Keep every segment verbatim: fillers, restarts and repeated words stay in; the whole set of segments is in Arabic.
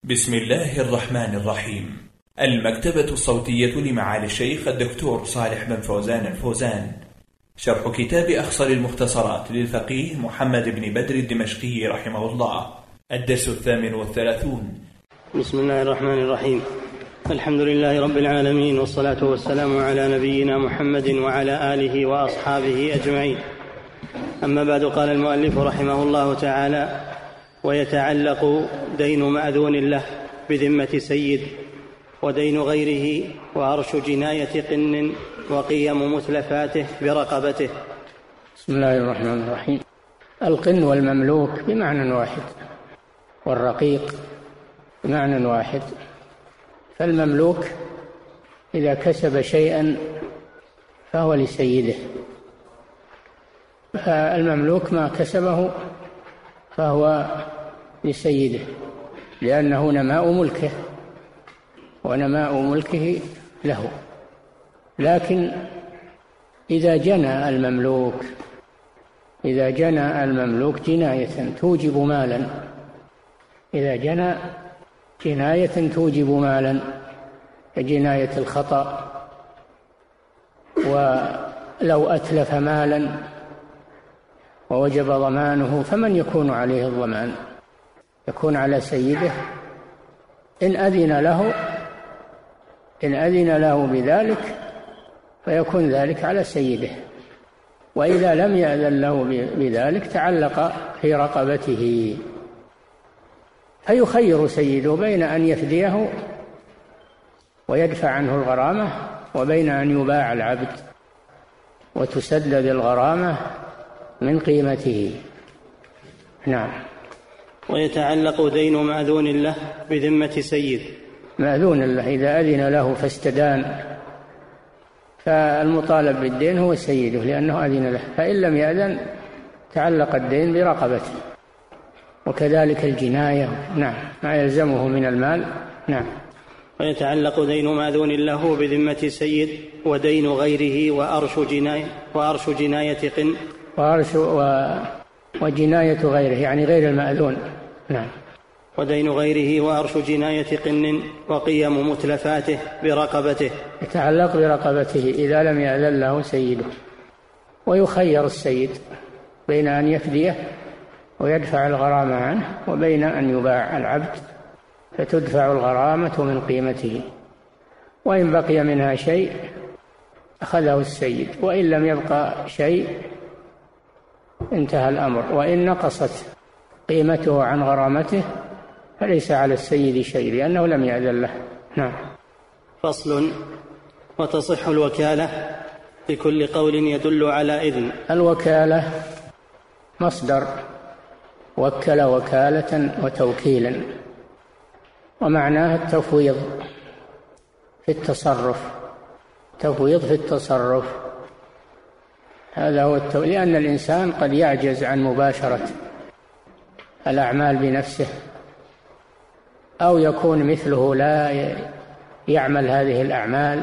بسم الله الرحمن الرحيم. المكتبة الصوتية لمعالي الشيخ الدكتور صالح بن فوزان الفوزان، شرح كتاب أخصر المختصرات للفقيه محمد بن بدر الدمشقي رحمه الله، الدرس الثامن والثلاثون. بسم الله الرحمن الرحيم. الحمد لله رب العالمين، والصلاة والسلام على نبينا محمد وعلى آله وأصحابه أجمعين. أما بعد، قال المؤلف رحمه الله تعالى: ويتعلق دين مأذون له بذمة سيد، ودين غيره وعرش جناية قن، وقيم متلفاته برقبته. بسم الله الرحمن الرحيم. القن والمملوك بمعنى واحد، والرقيق بمعنى واحد. فالمملوك إذا كسب شيئا فهو لسيده، فالمملوك ما كسبه فهو لسيده، لأنه نماء ملكه ونماء ملكه له. لكن إذا جنى المملوك إذا جنى المملوك جناية توجب مالا إذا جنى جناية توجب مالا كجناية الخطأ، ولو أتلف مالا ووجب ضمانه فمن يكون عليه الضمان؟ يكون على سيده إن أذن له إن أذن له بذلك فيكون ذلك على سيده، وإذا لم يأذن له بذلك تعلق في رقبته، فيخير سيده بين أن يفديه ويدفع عنه الغرامة، وبين أن يباع العبد وتسدد الغرامة من قيمته. نعم. ويتعلق دين مأذون له بذمة سيد. مأذون له إذا أذن له فاستدان فالمطالب بالدين هو سيده لأنه أذن له، فإن لم يأذن تعلق الدين برقبته، وكذلك الجناية. نعم، ما يلزمه من المال. نعم. ويتعلق دين مأذون له بذمة سيد، ودين غيره وأرش جناية وأرش جناية قن وأرش و... وجناية غيره يعني غير المأذون. نعم. ودين غيره وأرش جناية قن، وقيم متلفاته برقبته. يتعلق برقبته إذا لم يأذن له سيده، ويخير السيد بين أن يفديه ويدفع الغرامة عنه، وبين أن يباع العبد فتدفع الغرامة من قيمته، وإن بقي منها شيء أخذه السيد، وإن لم يبقى شيء انتهى الأمر، وإن نقصت قيمته عن غرامته فليس على السيد شيء لأنه لم يأذن له. نعم. فصل. وتصح الوكالة بكل قول يدل على إذن. الوكالة مصدر وكل وكالة وتوكيلا، ومعناها التفويض في التصرف تفويض في التصرف هذا هو التو... لأن الإنسان قد يعجز عن مباشرة الأعمال بنفسه، أو يكون مثله لا يعمل هذه الأعمال،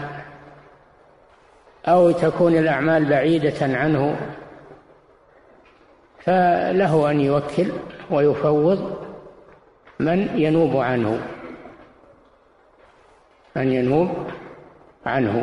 أو تكون الأعمال بعيدة عنه، فله أن يوكل ويفوض من ينوب عنه من ينوب عنه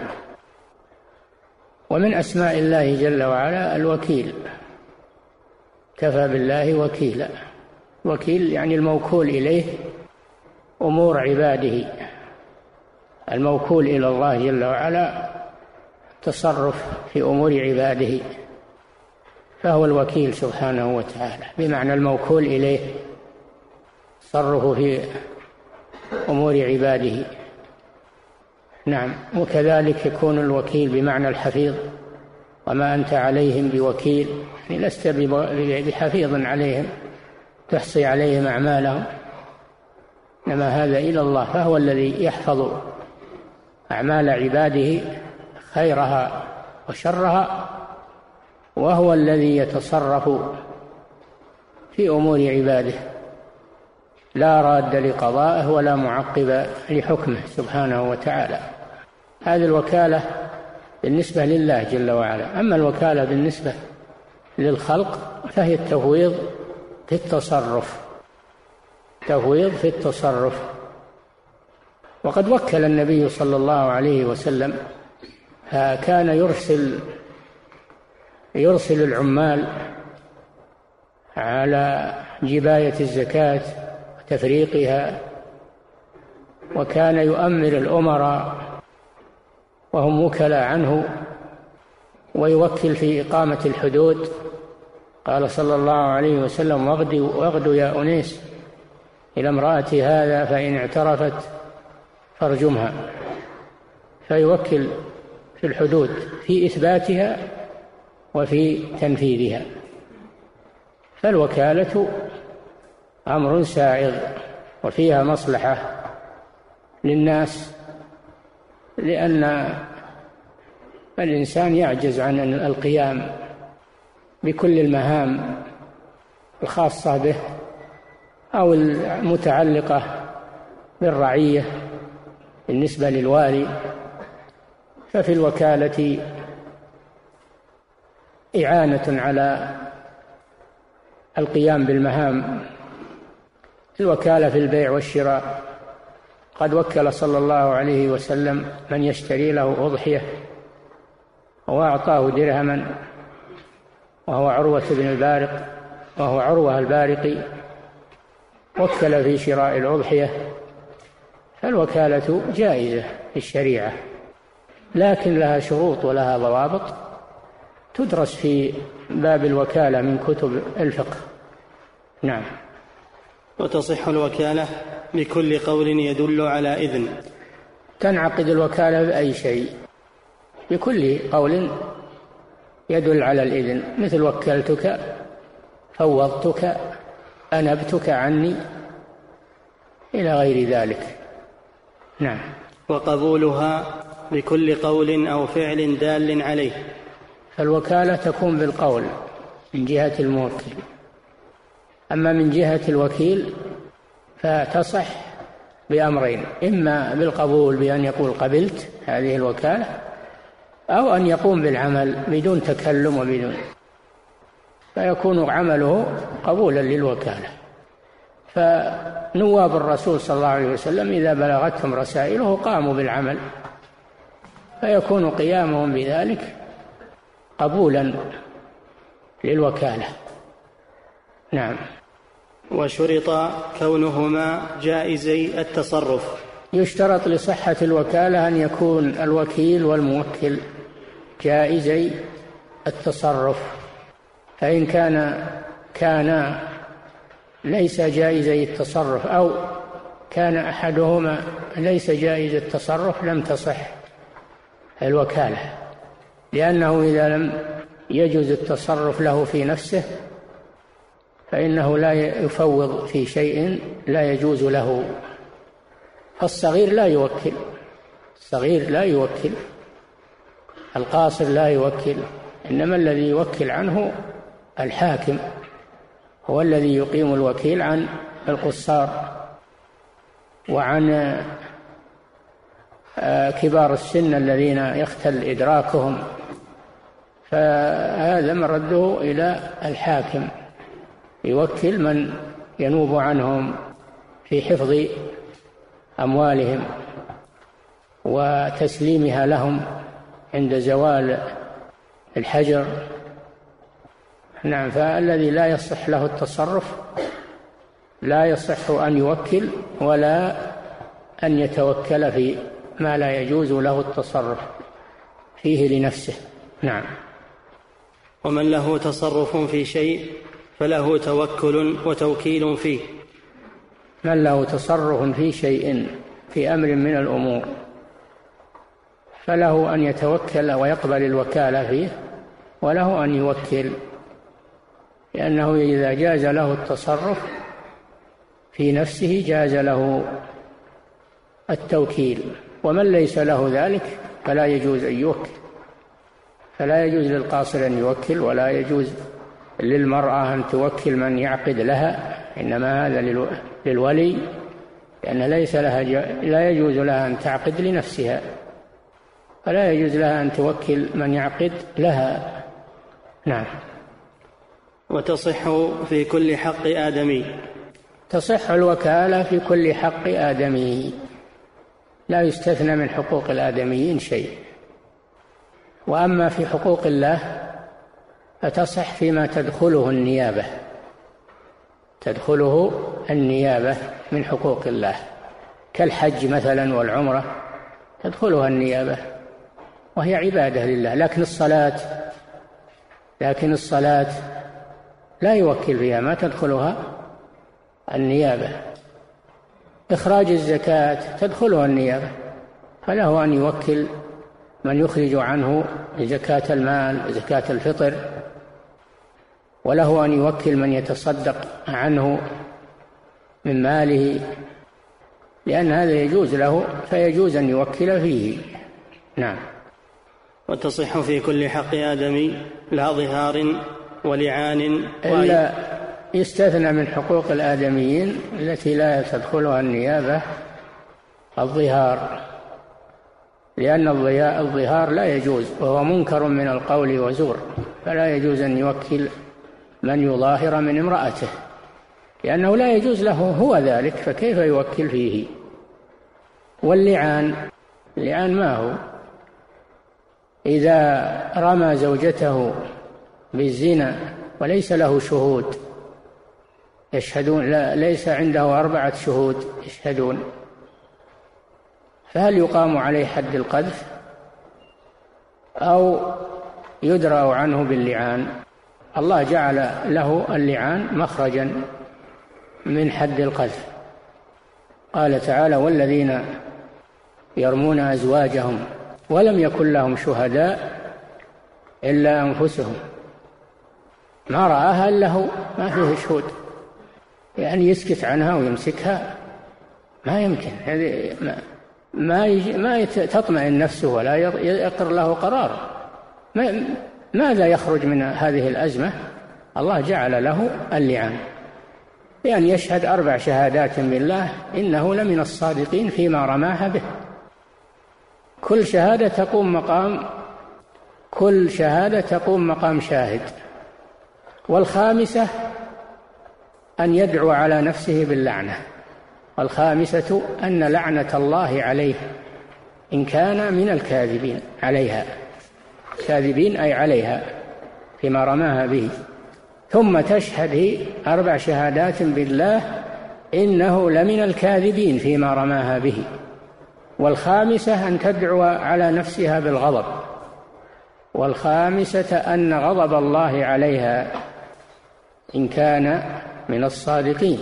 ومن أسماء الله جل وعلا الوكيل. كفى بالله وكيلا. وكيل يعني الموكول إليه أمور عباده، الموكول إلى الله جل وعلا تصرف في أمور عباده، فهو الوكيل سبحانه وتعالى بمعنى الموكول إليه تصرفه في أمور عباده. نعم. وكذلك يكون الوكيل بمعنى الحفيظ، وما أنت عليهم بوكيل، يعني لست بحفيظ عليهم تحصي عليهم أعمالهم، إنما هذا إلى الله، فهو الذي يحفظ أعمال عباده خيرها وشرها، وهو الذي يتصرف في أمور عباده، لا راد لقضائه ولا معقب لحكمه سبحانه وتعالى. هذه الوكالة بالنسبة لله جل وعلا. أما الوكالة بالنسبة للخلق فهي التفويض في التصرف تفويض في التصرف وقد وكل النبي صلى الله عليه وسلم، كان يرسل يرسل العمال على جباية الزكاة وتفريقها، وكان يؤمر الأمراء وهم وكلاء عنه، ويوكل في إقامة الحدود. قال صلى الله عليه وسلم: واغدوا يا أنيس إلى امرأة هذا فإن اعترفت فارجمها. فيوكل في الحدود في إثباتها وفي تنفيذها. فالوكالة أمر سائغ وفيها مصلحة للناس، لأن الإنسان يعجز عن القيام بكل المهام الخاصة به أو المتعلقة بالرعية بالنسبة للوالي، ففي الوكالة إعانة على القيام بالمهام. الوكالة في البيع والشراء، قد وكل صلى الله عليه وسلم من يشتري له أضحية وأعطاه درهما، وهو عروة بن البارق وهو عروة البارقي، وكل في شراء الأضحية. فالوكالة جائزة في الشريعة، لكن لها شروط ولها ضوابط تدرس في باب الوكالة من كتب الفقه. نعم. وتصح الوكالة بكل قول يدل على إذن. تنعقد الوكالة بأي شيء، بكل قول يدل على الإذن، مثل وكلتك، فوضتك، أنبتك عني، إلى غير ذلك. نعم. وقبولها بكل قول أو فعل دال عليه. فالوكالة تكون بالقول من جهة الموكل، أما من جهة الوكيل فتصح بأمرين: إما بالقبول بأن يقول قبلت هذه الوكالة، أو أن يقوم بالعمل بدون تكلم وبدون، فيكون عمله قبولا للوكالة. فنواب الرسول صلى الله عليه وسلم إذا بلغتهم رسائله قاموا بالعمل، فيكون قيامهم بذلك قبولا للوكالة. نعم. وشرط كونهما جائزي التصرف. يشترط لصحة الوكالة أن يكون الوكيل والموكل جائزي التصرف، فإن كان كان ليس جائزي التصرف أو كان أحدهما ليس جائز التصرف لم تصح الوكالة، لأنه إذا لم يجوز التصرف له في نفسه فإنه لا يفوض في شيء لا يجوز له. فالصغير لا يوكل، الصغير لا يوكل، القاصر لا يوكل، إنما الذي يوكل عنه الحاكم، هو الذي يقيم الوكيل عن القصار وعن كبار السن الذين يختل إدراكهم، فهذا مرده إلى الحاكم، يوكل من ينوب عنهم في حفظ أموالهم وتسليمها لهم عند زوال الحجر. نعم. فالذي لا يصح له التصرف لا يصح أن يوكل ولا أن يتوكل في ما لا يجوز له التصرف فيه لنفسه. نعم. ومن له تصرف في شيء فله توكل وتوكيل فيه. من له تصرف في شيء في أمر من الأمور فله أن يتوكل ويقبل الوكالة فيه، وله أن يوكل، لأنه إذا جاز له التصرف في نفسه جاز له التوكيل، ومن ليس له ذلك فلا يجوز أن يوكل. فلا يجوز للقاصر أن يوكل، ولا يجوز للمرأة أن توكل من يعقد لها، إنما هذا للولي، لأن ليس لها لا يجوز لها أن تعقد لنفسها، فلا يجوز لها أن توكل من يعقد لها. نعم. وتصح في كل حق آدمي. تصح الوكالة في كل حق آدمي، لا يستثنى من حقوق الآدميين شيء. وأما في حقوق الله فتصح فيما تدخله النيابة، تدخله النيابة من حقوق الله، كالحج مثلا والعمرة تدخلها النيابة وهي عبادة لله. لكن الصلاة لكن الصلاة لا يوكل فيها، ما تدخلها النيابة. إخراج الزكاة تدخلها النيابة، فله أن يوكل من يخرج عنه زكاة المال زكاة الفطر، وله أن يوكل من يتصدق عنه من ماله، لأن هذا يجوز له، فيجوز أن يوكل فيه. نعم. وتصح في كل حق آدمي لا ظهار ولعان إلا يستثنى من حقوق الآدميين التي لا تدخلها النيابة الظهار، لأن الظهار لا يجوز وهو منكر من القول وزور، فلا يجوز أن يوكل من يظاهر من امرأته، لأنه لا يجوز له هو ذلك، فكيف يوكل فيه؟ واللعان، اللعان ما هو؟ إذا رمى زوجته بالزنا وليس له شهود يشهدون، لا ليس عنده أربعة شهود يشهدون، فهل يقام عليه حد القذف أو يدرأ عنه باللعان؟ الله جعل له اللعان مخرجا من حد القذف. قال تعالى: والذين يرمون أزواجهم ولم يكن لهم شهداء إلا أنفسهم، ما رآها إلا هو، ما فيه شهود، يعني يسكت عنها ويمسكها ما يمكن، هذه ما ما, ما تطمئن نفسه ولا يقر له قرار. ما ماذا يخرج من هذه الأزمة؟ الله جعل له اللعان، بأن يشهد أربع شهادات بالله إنه لمن الصادقين فيما رماها به. كل شهادة تقوم مقام كل شهادة تقوم مقام شاهد. والخامسة أن يدعو على نفسه باللعنة. والخامسة أن لعنة الله عليه إن كان من الكاذبين عليها، كاذبين أي عليها فيما رماها به. ثم تشهد هي أربع شهادات بالله إنه لمن الكاذبين فيما رماها به. والخامسة أن تدعو على نفسها بالغضب. والخامسة أن غضب الله عليها إن كان من الصادقين.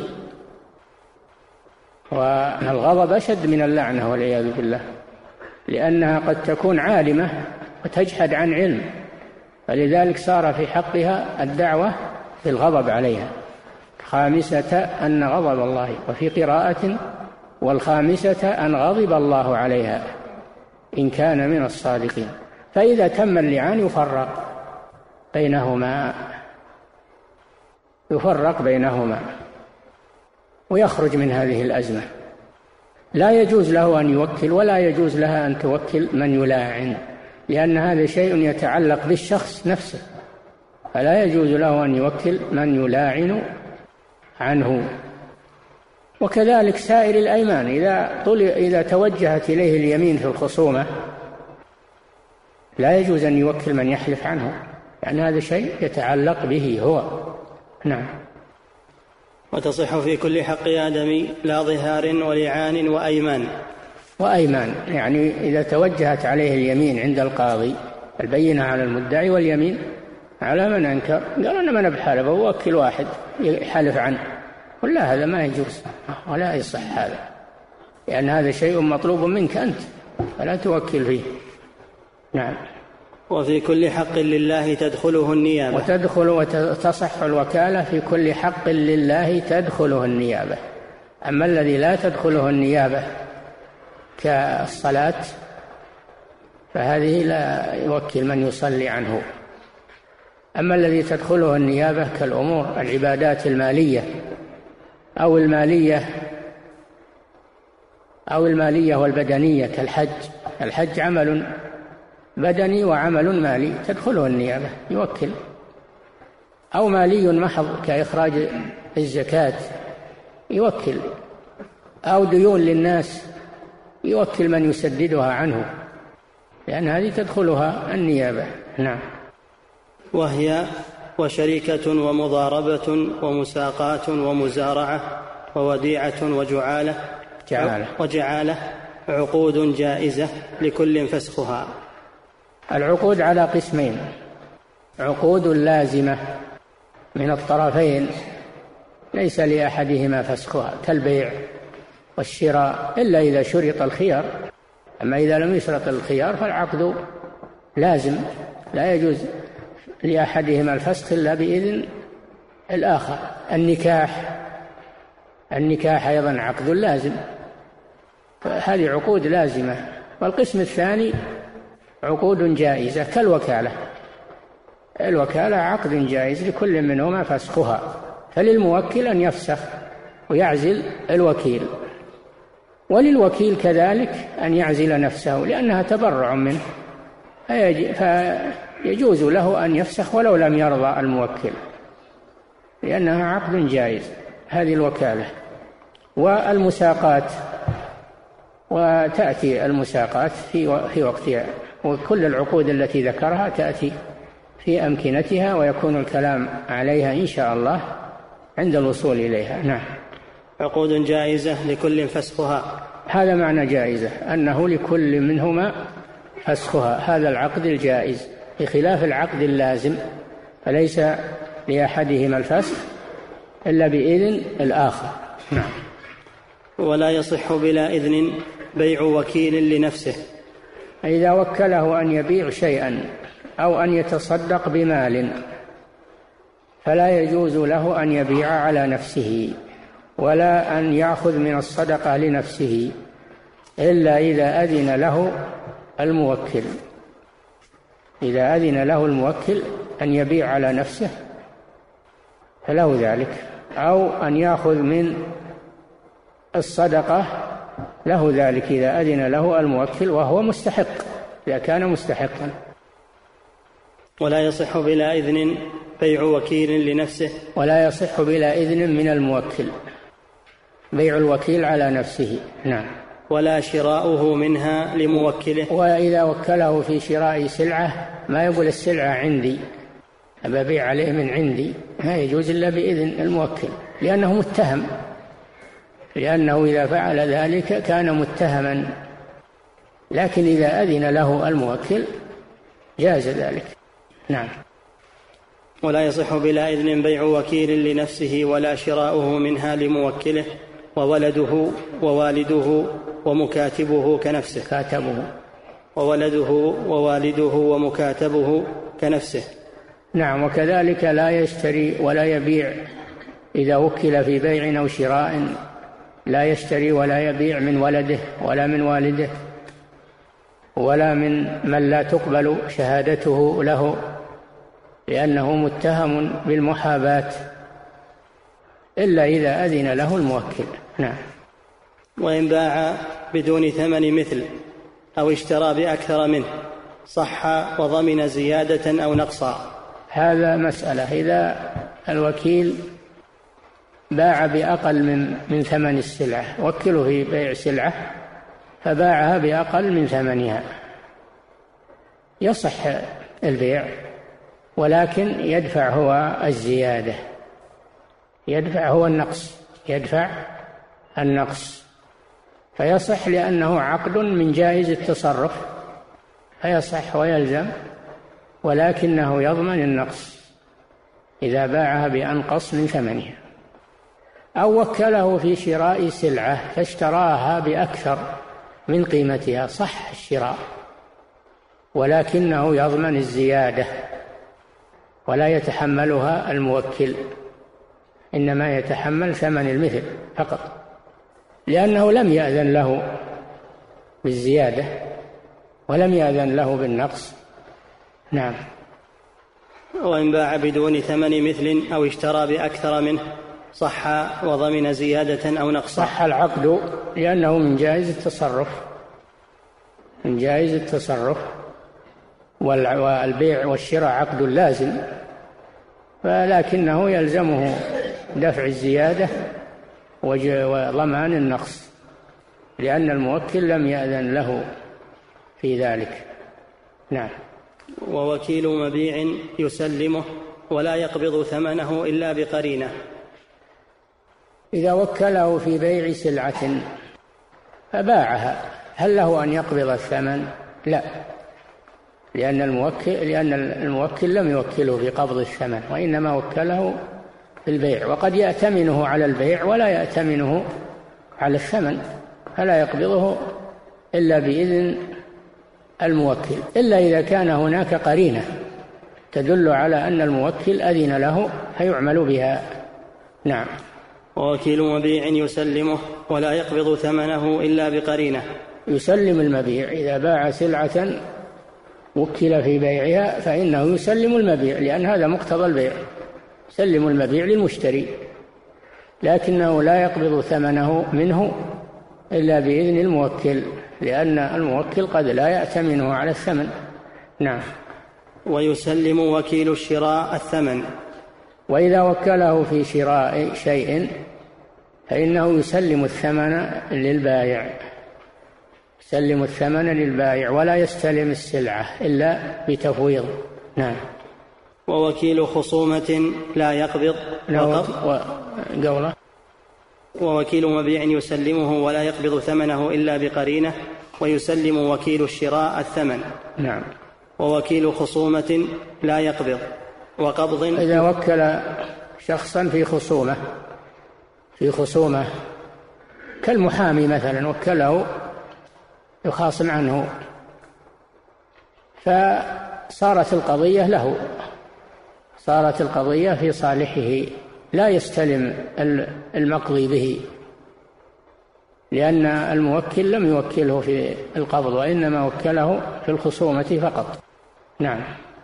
والغضب أشد من اللعنة والعياذ بالله، لأنها قد تكون عالمة وتجحد عن علم، فلذلك صار في حقها الدعوة بالغضب عليها. خامسة أن غضب الله، وفي قراءة والخامسة أن غضب الله عليها إن كان من الصادقين. فإذا تم اللعان يفرق بينهما يفرق بينهما ويخرج من هذه الأزمة. لا يجوز له أن يوكل ولا يجوز لها أن توكل من يلاعن، لأن هذا شيء يتعلق بالشخص نفسه، فلا يجوز له أن يوكل من يلاعن عنه. وكذلك سائر الأيمان، إذا إذا توجهت إليه اليمين في الخصومة لا يجوز أن يوكل من يحلف عنه، يعني هذا شيء يتعلق به هو. نعم. وتصح في كل حق آدمي لا ظهار ولعان وأيمان. وأيمان يعني إذا توجهت عليه اليمين عند القاضي، البينة على المدعي واليمين على من أنكر، قال أنا ما بحالف ووكل واحد يحلف عنه، ولا هذا ما يجوز ولا يصح هذا، لأن هذا شيء مطلوب منك أنت فلا توكل فيه. نعم. وفي كل حق لله تدخله النيابة. وتدخل وتصح الوكالة في كل حق لله تدخله النيابة. أما الذي لا تدخله النيابة كالصلاة فهذه لا يوكل من يصلي عنه. أما الذي تدخله النيابة كالأمور العبادات المالية أو المالية أو المالية والبدنية كالحج، الحج عمل بدني وعمل مالي تدخله النيابة يوكل. أو مالي محض كإخراج الزكاة يوكل. أو ديون للناس يوكل من يسددها عنه، لأن هذه تدخلها النيابة. نعم. وهي وشركة ومضاربة ومساقات ومزارعة ووديعة وجعالة جعالة وجعالة عقود جائزة لكل فسخها. العقود على قسمين: عقود لازمة من الطرفين ليس لأحدهما فسخها كالبيع والشراء إلا إذا شرط الخيار، أما إذا لم يشرط الخيار فالعقد لازم لا يجوز لأحدهما الفسخ إلا بإذن الآخر. النكاح النكاح أيضا عقد لازم، هذه عقود لازمة. والقسم الثاني عقود جائزة كالوكالة. الوكالة عقد جائز لكل منهما فسخها، فللموكل أن يفسخ ويعزل الوكيل، وللوكيل كذلك أن يعزل نفسه لأنها تبرع منه، فيجوز له أن يفسخ ولو لم يرضى الموكل لأنها عقد جائز. هذه الوكالة. والمساقات، وتأتي المساقات في في وقتها، وكل العقود التي ذكرها تأتي في أمكنتها، ويكون الكلام عليها إن شاء الله عند الوصول إليها. نعم. عقود جائزة لكل فسخها، هذا معنى جائزة، أنه لكل منهما فسخها، هذا العقد الجائز بخلاف العقد اللازم، فليس لأحدهما الفسخ إلا بإذن الآخر. نعم. ولا يصح بلا إذن بيع وكيل لنفسه. إذا وكله أن يبيع شيئا أو أن يتصدق بمال فلا يجوز له أن يبيع على نفسه ولا أن يأخذ من الصدقة لنفسه إلا إذا أذن له الموكل. إذا أذن له الموكل أن يبيع على نفسه فله ذلك، أو أن يأخذ من الصدقة له ذلك إذا أذن له الموكل وهو مستحق، إذا كان مستحقا. ولا يصح بلا إذن بيع وكيل لنفسه. ولا يصح بلا إذن من الموكل بيع الوكيل على نفسه. نعم. ولا شراؤه منها لموكله. وإذا وكله في شراء سلعة ما يقول السلعة عندي أبيع عليه من عندي، ما يجوز إلا بإذن الموكل، لأنه متهم، لأنه إذا فعل ذلك كان متهما، لكن إذا أذن له الموكل جاز ذلك. نعم. ولا يصح بلا إذن بيع وكيل لنفسه ولا شراؤه منها لموكله، وولده ووالده ومكاتبه كنفسه. كاتبه. وولده ووالده ومكاتبه كنفسه. نعم. وكذلك لا يشتري ولا يبيع إذا وكل في بيع أو شراء، لا يشتري ولا يبيع من ولده ولا من والده ولا من من لا تقبل شهادته له، لأنه متهم بالمحاباة، إلا إذا أذن له الموكل. نعم. وإن باع بدون ثمن مثل أو اشترى بأكثر منه صح وضمن زيادة أو نقصا. هذا مسألة. إذا الوكيل باع بأقل من من ثمن السلعة، وكله في بيع سلعة فباعها بأقل من ثمنها، يصح البيع، ولكن يدفع هو الزيادة، يدفع هو النقص، يدفع النقص فيصح، لأنه عقد من جائز التصرف فيصح ويلزم، ولكنه يضمن النقص إذا باعها بأنقص من ثمنها. أو وكله في شراء سلعة فاشتراها بأكثر من قيمتها، صح الشراء، ولكنه يضمن الزيادة ولا يتحملها الموكل، إنما يتحمل ثمن المثل فقط، لأنه لم يأذن له بالزيادة ولم يأذن له بالنقص. نعم. وإن باع بدون ثمن مثل أو اشترى بأكثر منه صح وضمن زيادة أو نقص. صح العقد، لأنه من جائز التصرف، من جائز التصرف، والبيع والشراء عقد لازم، ولكنه يلزمه دفع الزيادة وضمان النقص. لأن الموكل لم يأذن له في ذلك. نعم. ووكيل مبيع يسلمه ولا يقبض ثمنه إلا بقرينة. إذا وكله في بيع سلعة فباعها هل له أن يقبض الثمن؟ لا، لأن الموكل لأن الموكل لم يوكله في قبض الثمن، وإنما وكله في البيع، وقد يأتمنه على البيع ولا يأتمنه على الثمن، فلا يقبضه إلا بإذن الموكل، إلا إذا كان هناك قرينة تدل على أن الموكل أذن له فيعمل بها. نعم. ووكيل مبيع يسلمه ولا يقبض ثمنه إلا بقرينة. يسلم المبيع إذا باع سلعة وكل في بيعها فإنه يسلم المبيع، لأن هذا مقتضى البيع، يسلم المبيع للمشتري، لكنه لا يقبض ثمنه منه إلا بإذن الموكل، لأن الموكل قد لا يأتمنه على الثمن. نعم. ويسلم وكيل الشراء الثمن. وإذا وكله في شراء شيء فإنه يسلم الثمن للبائع، يسلم الثمن للبائع ولا يستلم السلعة إلا بتفويض. نعم. ووكيل خصومة لا يقبض قوله ووكيل مبيع يسلمه ولا يقبض ثمنه إلا بقرينة، ويسلم وكيل الشراء الثمن. نعم. ووكيل خصومة لا يقبض وقبض. إذا وكل شخصا في خصومة في خصومة كالمحامي مثلا، وكله يخاصم عنه، فصارت القضية له، صارت القضية في صالحه، لا يستلم المقضي به، لأن الموكل لم يوكله في القبض، وإنما وكله في الخصومة فقط. نعم.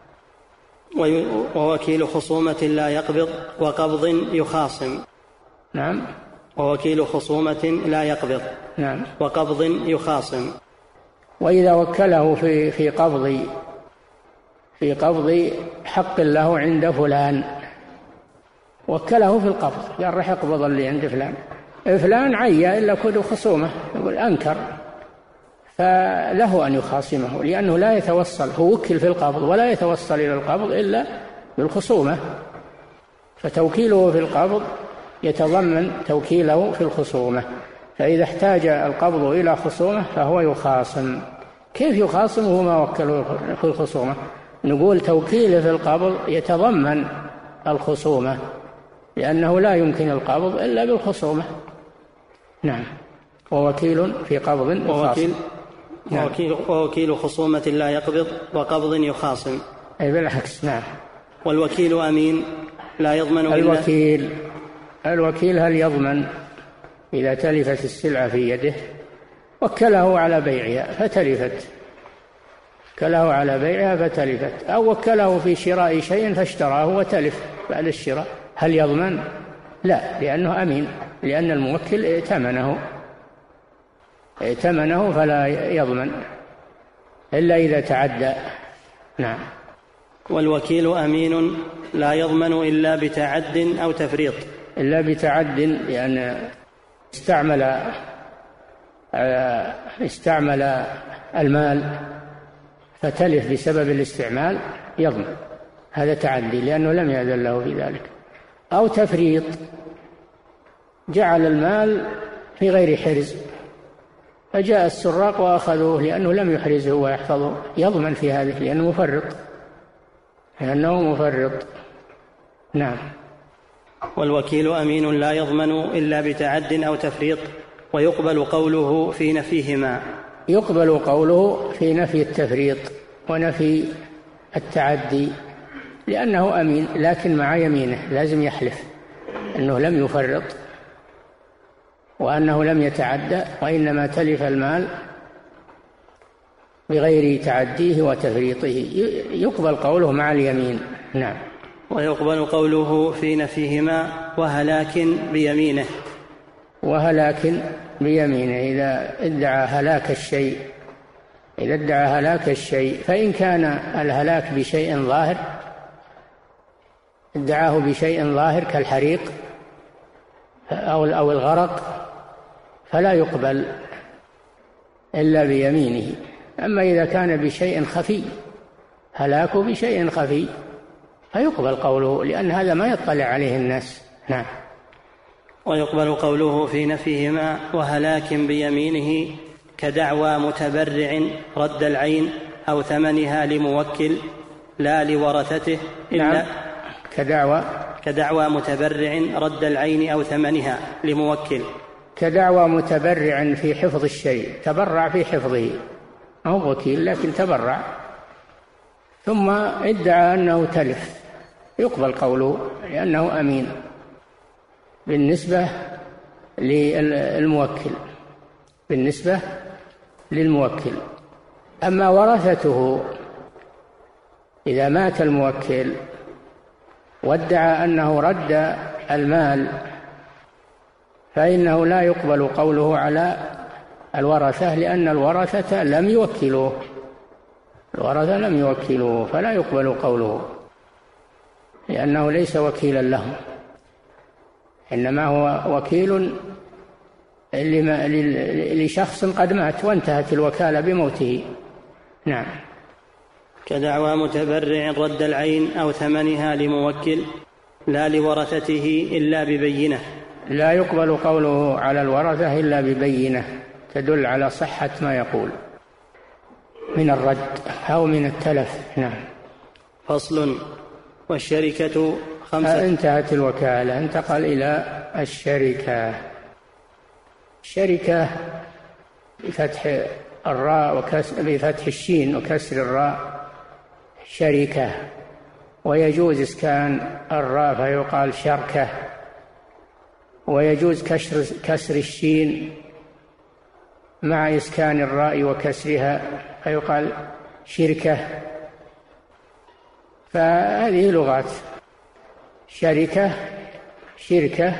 ووكيل خصومة لا يقبض وقبض يخاصم. نعم. ووكيل خصومة لا يقبض. نعم. وقبض يخاصم. وإذا وكله في في قبض في قبض حق له عند فلان، وكله في القبض، قال راح يقبض اللي عند فلان، فلان عيا إلا كل خصومة، يقول أنكر، فله أن يخاصمه، لأنه لا يتوصل، هو وكل في القبض ولا يتوصل إلى القبض إلا بالخصومة، فتوكيله في القبض يتضمن توكيله في الخصومة، فإذا احتاج القبض إلى خصومة فهو يخاصم. كيف يخاصم وهو ما وكله في الخصومة؟ نقول توكيله في القبض يتضمن الخصومة، لأنه لا يمكن القبض إلا بالخصومة. نعم. ووكيل في قبض ووكيل, نعم. ووكيل, ووكيل خصومة لا يقبض وقبض يخاصم. أي بالعكس. نعم. والوكيل أمين لا يضمن إلا الوكيل الوكيل هل يضمن إذا تلفت السلعة في يده؟ وكله على بيعها فتلفت، وكله على بيعها فتلفت، أو وكله في شراء شيء فاشتراه وتلف بعد الشراء، هل يضمن؟ لا، لأنه أمين، لأن الموكل ائتمنه ائتمنه فلا يضمن إلا إذا تعدى. نعم. والوكيل أمين لا يضمن إلا بتعد أو تفريط. إلا بتعد، لأن استعمل استعمل المال فتلف بسبب الاستعمال يضمن، هذا تعدي لأنه لم يأذن له في ذلك. أو تفريط، جعل المال في غير حرز فجاء السراق وأخذوه لأنه لم يحرزه ويحفظه، يضمن في هذه لأنه مفرط لأنه مفرط. نعم. والوكيل أمين لا يضمن إلا بتعد أو تفريط، ويقبل قوله في نفيهما. يقبل قوله في نفي التفريط ونفي التعدي، لأنه أمين، لكن مع يمينه لازم يحلف أنه لم يفرط وأنه لم يتعدى، وإنما تلف المال بغير تعديه وتفريطه، يقبل قوله مع اليمين. نعم. ويقبل قوله في نفيهما وهلاك بيمينه. وهلاك بيمينه إذا ادعى هلاك الشيء إذا ادعى هلاك الشيء فإن كان الهلاك بشيء ظاهر، ادعاه بشيء ظاهر كالحريق أو أو الغرق، فلا يقبل إلا بيمينه. أما إذا كان بشيء خفي، هلاك بشيء خفي، فيقبل قوله، لأن هذا ما يطلع عليه الناس. نعم. ويقبل قوله في نفيهما وهلاك بيمينه كدعوى متبرع رد العين أو ثمنها لموكل لا لورثته إلا نعم. كدعوى كدعوى متبرع رد العين أو ثمنها لموكل كدعوى متبرع في حفظ الشيء، تبرع في حفظه، هو وكيل لكن تبرع، ثم ادعى أنه تلف، يقبل قوله لأنه أمين بالنسبة للموكل بالنسبة للموكل. أما ورثته إذا مات الموكل وادعى أنه رد المال فإنه لا يقبل قوله على الورثة، لأن الورثة لم يوكلوه الورثة لم يوكلوه فلا يقبل قوله، لأنه ليس وكيلا لهم، إنما هو وكيل لشخص قد مات وانتهت الوكالة بموته. نعم. كدعوى متبرع رد العين أو ثمنها لموكل لا لورثته إلا ببينة، لا يقبل قوله على الورثة إلا ببينة تدل على صحة ما يقول من الرد أو من التلف. نعم. فصل. والشركة خمسة. انتهت الوكالة، انتقل إلى الشركة. الشركة بفتح الراء وكسر بفتح الشين وكسر الراء شركة، ويجوز إسكان الراء فيقال شركة، ويجوز كسر كسر الشين مع إسكان الراء وكسرها فيقال شركة. فهذه لغات: شركة، شركة،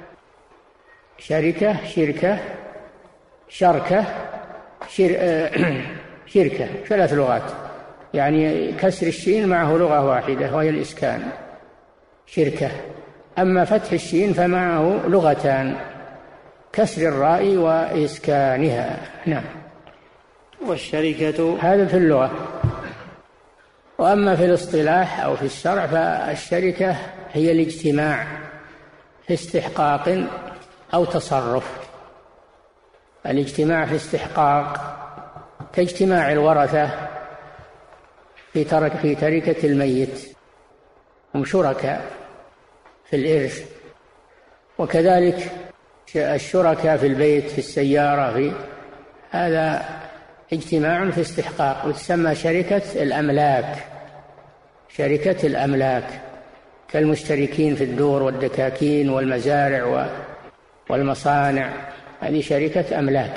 شركة، شركة، شركة، شر... شركة، ثلاث لغات، يعني كسر الشين معه لغة واحدة وهي الإسكان، شركة. أما فتح الشين فمعه لغتان، كسر الراء وإسكانها. نعم. والشركة هذا في اللغة. وأما في الاصطلاح أو في الشرع فالشركة هي الاجتماع في استحقاق أو تصرف. الاجتماع في استحقاق كاجتماع الورثة في ترك في تركة الميت، هم شركاء في الإرث، وكذلك الشركاء في البيت، في السيارة، في هذا اجتماع في استحقاق، وتسمى شركة الأملاك، شركة الأملاك كالمشتركين في الدور والدكاكين والمزارع والمصانع، هذه شركة أملاك.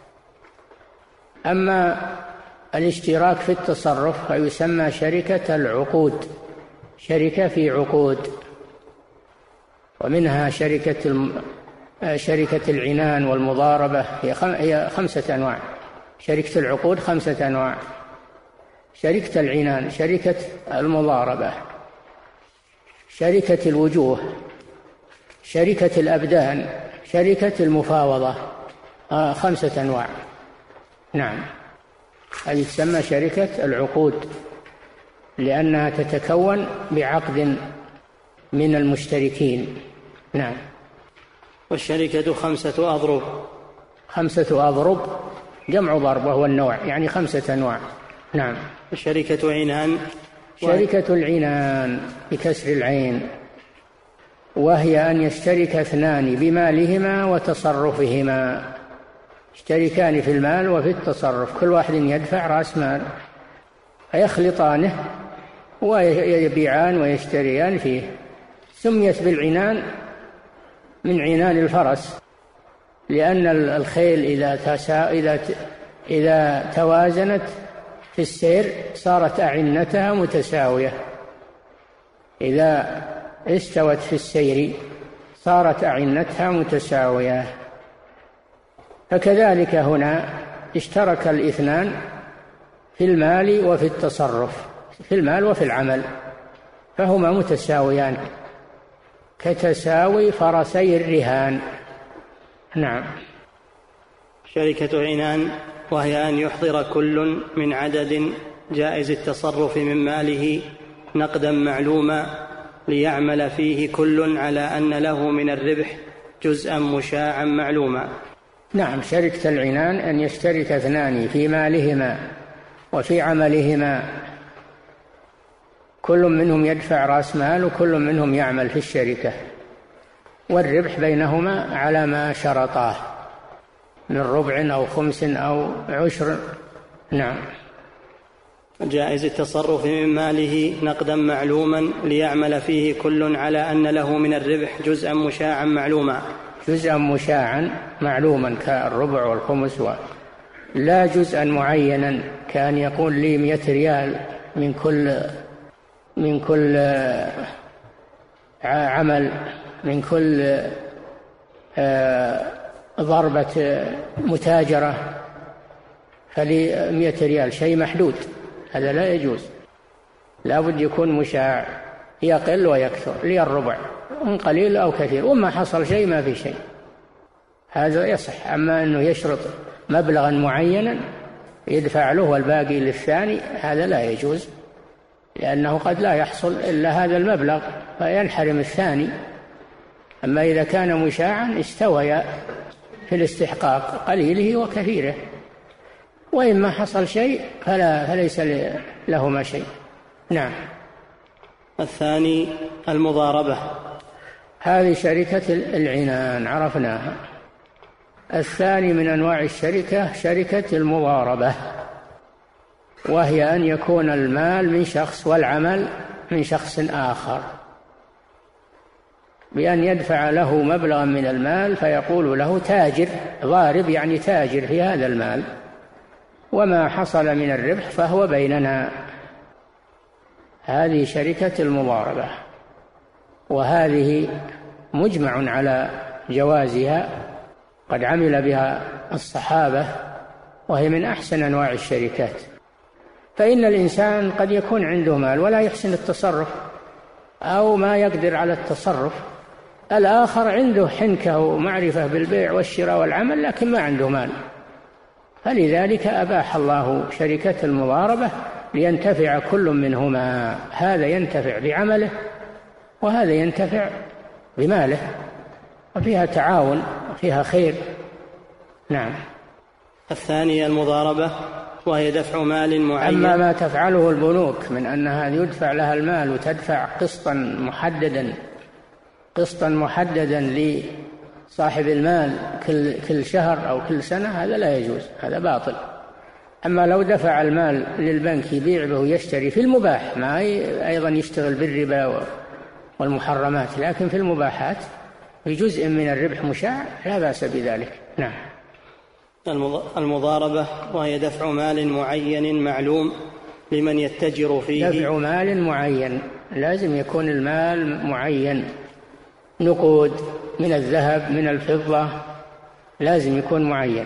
أما الاشتراك في التصرف فيسمى شركة العقود، شركة في عقود، ومنها شركة الم... شركة العنان والمضاربة، هي, خم... هي خمسة أنواع. شركة العقود خمسة أنواع: شركة العنان، شركة المضاربة، شركة الوجوه، شركة الأبدان، شركة المفاوضة، آه خمسة أنواع. نعم. هذه تسمى شركة العقود لأنها تتكون بعقد من المشتركين. نعم. والشركة خمسة أضرب. خمسة أضرب جمع ضرب وهو النوع، يعني خمسة أنواع. نعم. الشركة عنان. شركة العنان بكسر العين، وهي أن يشترك اثنان بمالهما وتصرفهما، يشتركان في المال وفي التصرف، كل واحد يدفع رأس مال فيخلطانه ويبيعان ويشتريان فيه. سميت بالعنان من عنان الفرس، لأن الخيل إذا تسا إذا إذا توازنت في السير صارت أعنتها متساوية، إذا استوت في السير صارت أعنتها متساوية. فكذلك هنا اشترك الاثنان في المال وفي التصرف، في المال وفي العمل، فهما متساويان كتساوي فرسي الرهان. نعم. شركة عنان وهي أن يحضر كل من عدد جائز التصرف من ماله نقدا معلوما ليعمل فيه كل على أن له من الربح جزءا مشاعا معلوما. نعم، شركة العنان أن يشترك اثنان في مالهما وفي عملهما، كل منهم يدفع رأس مال وكل منهم يعمل في الشركة، والربح بينهما على ما شرطاه من ربع أو خمس أو عشر. نعم. جائز التصرف من ماله نقدا معلوما ليعمل فيه كل على أن له من الربح جزءا مشاعا معلوما. جزءا مشاعا معلوما كالربع والخمس، لا جزءا معينا كان يقول لي مئة ريال من كل من كل عمل، من كل ضربة متاجرة فلي مئة ريال، شيء محدود، هذا لا يجوز. لا بد يكون مشاع، يقل ويكثر، لي الربع إن قليل أو كثير، وما حصل شيء ما في شيء، هذا يصح. أما أنه يشرط مبلغا معينا يدفع له والباقي للثاني، هذا لا يجوز، لأنه قد لا يحصل إلا هذا المبلغ فينحرم الثاني. أما إذا كان مشاعا استويا في الاستحقاق قليله وكثيره، وإما حصل شيء فلا فليس لهما شيء. نعم. الثاني المضاربة، هذه شركة العنان عرفناها. الثاني من أنواع الشركة شركة المضاربة، وهي أن يكون المال من شخص والعمل من شخص آخر، بأن يدفع له مبلغا من المال فيقول له تاجر ضارب، يعني تاجر في هذا المال، وما حصل من الربح فهو بيننا. هذه شركة المضاربة، وهذه مجمع على جوازها، قد عمل بها الصحابة، وهي من أحسن أنواع الشركات. فإن الإنسان قد يكون عنده مال ولا يحسن التصرف أو ما يقدر على التصرف، الآخر عنده حنكة ومعرفة بالبيع والشراء والعمل لكن ما عنده مال، فلذلك أباح الله شركة المضاربة لينتفع كل منهما، هذا ينتفع بعمله وهذا ينتفع بماله، وفيها تعاون وفيها خير. نعم. الثانية المضاربة، وهي دفع مال معين. أما ما تفعله البنوك من أنها يدفع لها المال وتدفع قسطا محددا قسطا محددا لصاحب المال كل كل شهر أو كل سنة، هذا لا يجوز، هذا باطل. أما لو دفع المال للبنك يبيع به ويشتري في المباح، ما أيضا يشتغل بالربا والمحرمات، لكن في المباحات في جزء من الربح مشاع لا بأس بذلك. نعم. المضاربة، وهي دفع مال معين معلوم لمن يتجر فيه. دفع مال معين، لازم يكون المال معين، نقود من الذهب من الفضة، لازم يكون معين.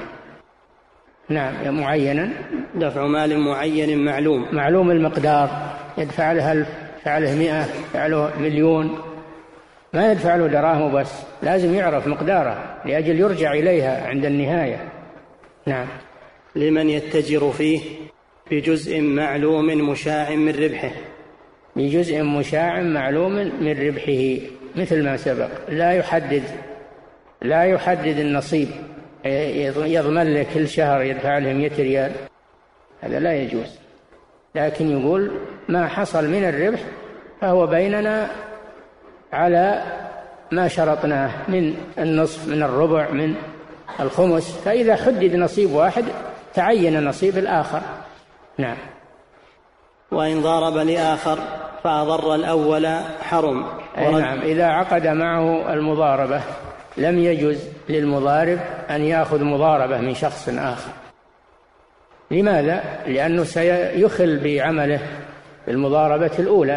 نعم، معينا. دفع مال معين معلوم معلوم المقدار، يدفع له ألف، يدفع له مئة، يدفع له مليون، ما يدفع له دراهم بس، لازم يعرف مقداره لأجل يرجع إليها عند النهاية. نعم. لمن يتجر فيه بجزء معلوم مشاع من ربحه. بجزء مشاع معلوم من ربحه، مثل ما سبق، لا يحدد لا يحدد النصيب، يضمن له كل شهر يدفع له مئة ريال، هذا لا يجوز، لكن يقول ما حصل من الربح فهو بيننا على ما شرطناه من النصف، من الربع، من الخمس، فإذا حدد نصيب واحد تعين نصيب الآخر. نعم. وإن ضارب لآخر فأضر الأول حرم. نعم، إذا عقد معه المضاربة لم يجوز للمضارب أن يأخذ مضاربة من شخص آخر. لماذا؟ لأنه سيخل بعمله بالمضاربة الأولى،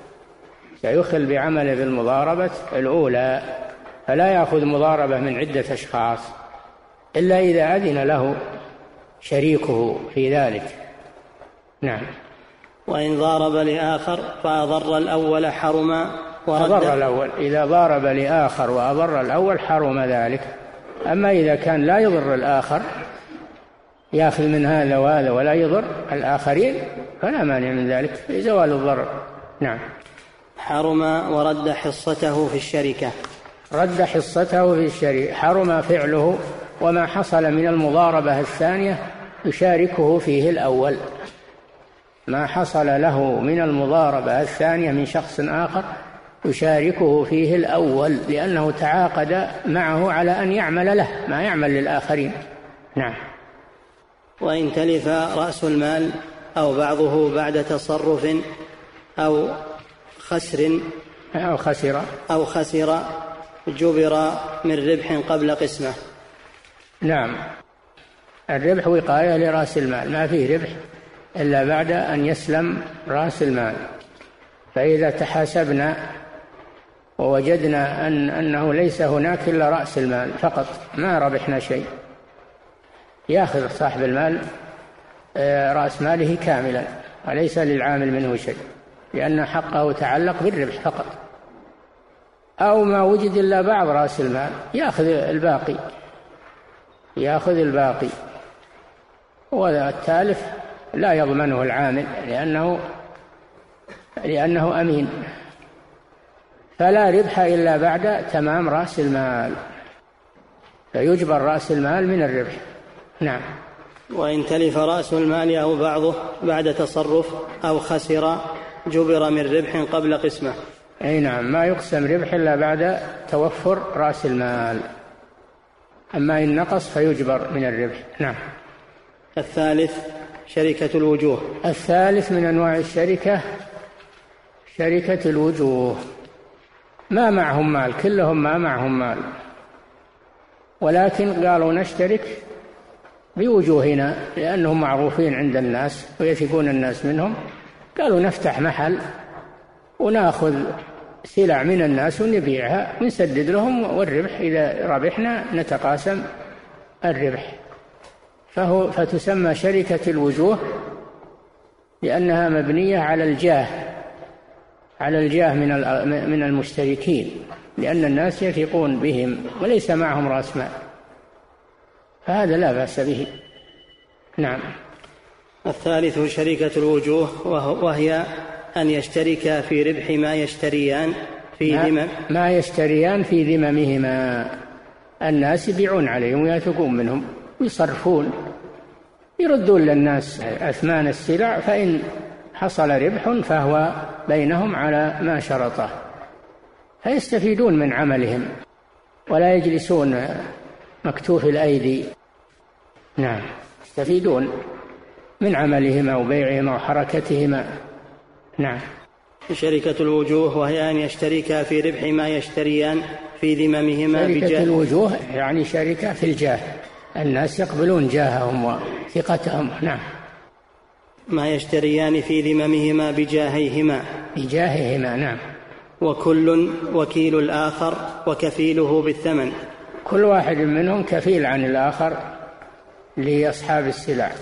سيخل بعمله بالمضاربة الأولى، فلا يأخذ مضاربة من عدة أشخاص إلا إذا أذن له شريكه في ذلك. نعم. وإن ضارب لآخر فأضر الأول حرم ورد. أضر الأول، إذا ضارب لآخر وأضر الأول حرم ذلك. أما إذا كان لا يضر الآخر يأخذ من هذا وهذا ولا يضر الآخرين فلا مانع من ذلك في زوال الضرر. نعم. حرم ورد حصته في الشركة. رد حصته في الشركة حرم فعله، وما حصل من المضاربة الثانية يشاركه فيه الأول. ما حصل له من المضاربة الثانية من شخص آخر يشاركه فيه الأول، لأنه تعاقد معه على أن يعمل له ما يعمل للآخرين. نعم. وإن تلف رأس المال أو بعضه بعد تصرف أو خسر أو خسر أو خسر جبر من ربح قبل قسمة. نعم. الربح وقاية لرأس المال، ما فيه ربح إلا بعد أن يسلم رأس المال. فإذا تحاسبنا ووجدنا أن أنه ليس هناك إلا رأس المال فقط ما ربحنا شيء، يأخذ صاحب المال رأس ماله كاملا وليس للعامل منه شيء، لأن حقه تعلق بالربح فقط. أو ما وجد إلا بعض رأس المال يأخذ الباقي يأخذ الباقي والتالف لا يضمنه العامل لأنه لأنه أمين. فلا ربح إلا بعد تمام رأس المال، فيجبر رأس المال من الربح. نعم. وإن تلف رأس المال أو بعضه بعد تصرف أو خسر جبر من ربح قبل قسمة. أي نعم، ما يقسم ربح إلا بعد توفر رأس المال، أما إن نقص فيجبر من الربح. نعم. الثالث شركة الوجوه. الثالث من أنواع الشركة شركة الوجوه، ما معهم مال، كلهم ما معهم مال، ولكن قالوا نشترك بوجوهنا لأنهم معروفين عند الناس ويثقون الناس منهم. قالوا نفتح محل ونأخذ سلع من الناس ونبيعها ونسدد لهم، والربح إذا ربحنا نتقاسم الربح. فهو فتسمى شركة الوجوه لأنها مبنية على الجاه على الجاه من من المشتركين، لأن الناس يثقون بهم وليس معهم رأس مال، فهذا لا بأس به. نعم. الثالث شركة الوجوه، وهي أن يشترك في ربح ما يشتريان في ذمم ما يشتريان في ذممهما. الناس يبيعون عليهم ويثقون منهم ويصرفون، يردون للناس أثمان السلع، فإن حصل ربح فهو بينهم على ما شرطه، فيستفيدون من عملهم ولا يجلسون مكتوف الأيدي. نعم، يستفيدون من عملهما وبيعهما وحركتهما. نعم. شركة الوجوه وهي أن يشتركا في ربح ما يشتريان في ذممهما بجاه. شركة الوجوه يعني شركة في الجاه، الناس يقبلون جاههم وثقتهم. نعم. ما يشتريان في ذممهما بجاهيهما بجاههما. نعم. وكل وكيل الآخر وكفيله بالثمن، كل واحد منهم كفيل عن الآخر لأصحاب السلع،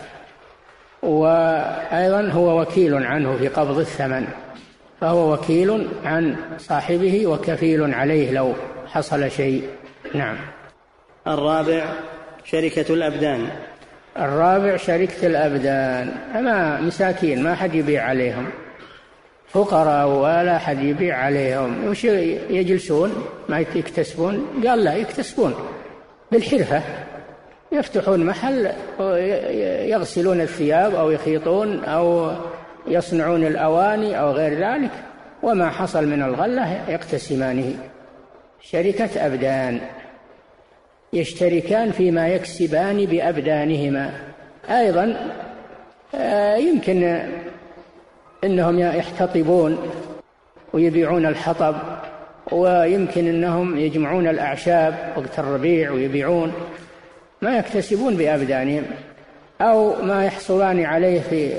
وأيضا هو وكيل عنه في قبض الثمن، فهو وكيل عن صاحبه وكفيل عليه لو حصل شيء. نعم. الرابع شركة الأبدان. الرابع شركة الأبدان، أما مساكين ما حد يبيع عليهم، فقراء ولا حد يبيع عليهم، وش يجلسون ما يكتسبون؟ قال لا، يكتسبون بالحرفة، يفتحون محل يغسلون الثياب أو يخيطون أو يصنعون الأواني أو غير ذلك، وما حصل من الغلة يقتسمانه. شركة أبدان، يشتركان فيما يكسبان بأبدانهما. أيضا يمكن أنهم يحتطبون ويبيعون الحطب، ويمكن أنهم يجمعون الأعشاب وقت الربيع ويبيعون، ما يكتسبون بأبدانهم. أو ما يحصلان عليه في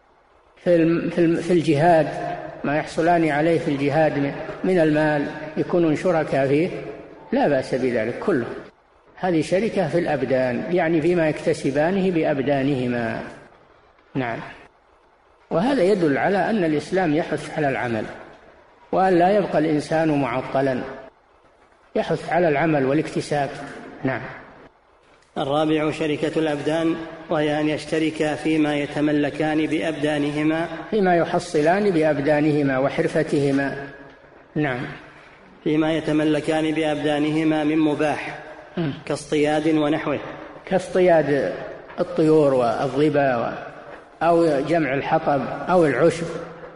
في الجهاد، ما يحصلان عليه في الجهاد من المال يكونون شركاء فيه، لا بأس بذلك كله. هذه شركة في الأبدان، يعني فيما يكتسبانه بأبدانهما. نعم. وهذا يدل على أن الإسلام يحث على العمل، وأن لا يبقى الإنسان معطلا، يحث على العمل والاكتساب. نعم. الرابع شركة الأبدان، وهي أن يشتركا فيما يتملكان بأبدانهما، فيما يحصلان بأبدانهما وحرفتهما. نعم. فيما يتملكان بأبدانهما من مباح كاصطياد ونحوه، كاصطياد الطيور والظبا أو جمع الحطب أو العشب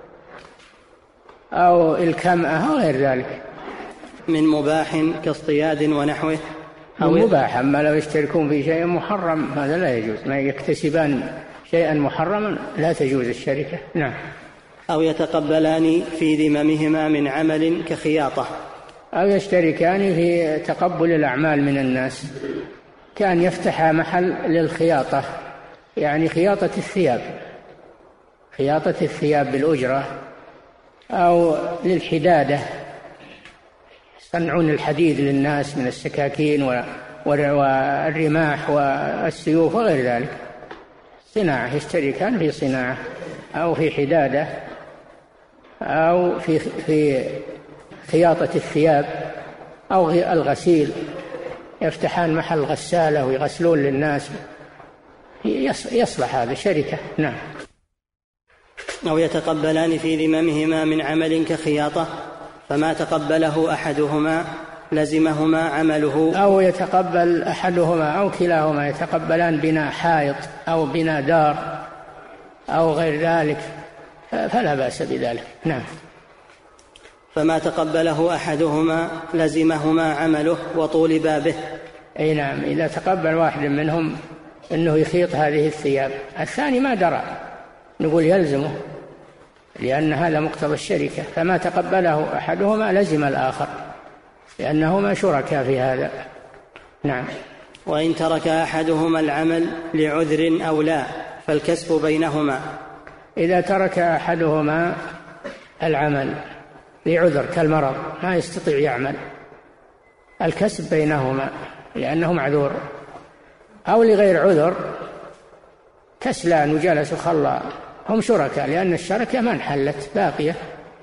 أو الكمأة أو غير ذلك. من مباح كاصطياد ونحوه أو مباح. أما لو يشتركون في شيء محرم هذا لا يجوز، ما يكتسبان شيئا محرما لا تجوز الشركة. نعم. أو يتقبلان في ذممهما من عمل كخياطة، أو يشتركان في تقبل الأعمال من الناس، كان يفتح محل للخياطة، يعني خياطة الثياب، خياطة الثياب بالأجرة، أو للحدادة، يصنعون الحديد للناس من السكاكين والرماح والسيوف وغير ذلك، صناعة، يشتركان في صناعة أو في حدادة أو في في خياطة الثياب أو الغسيل، يفتحان محل غسالة ويغسلون للناس، يصلح هذا شركة. نعم. أو يتقبلان في ذممهما من عمل كخياطة، فما تقبله أحدهما لزمهما عمله. أو يتقبل أحدهما أو كلاهما يتقبلان بناء حائط أو بناء دار أو غير ذلك، فلا بأس بذلك. نعم. فما تقبله أحدهما لزمهما عمله وطولب به. أي نعم. إذا تقبل واحد منهم أنه يخيط هذه الثياب، الثاني ما درى، نقول يلزمه، لأن هذا مقتضى الشركة. فما تقبله أحدهما لزم الآخر، لأنهما شركاء في هذا. نعم. وإن ترك أحدهما العمل لعذر أو لا فالكسب بينهما. إذا ترك أحدهما العمل لعذر كالمرض ما يستطيع يعمل، الكسب بينهما لأنه معذور، أو لغير عذر كسلان وجلس وخلى، هم شركاء، لأن الشركة ما انحلت باقية،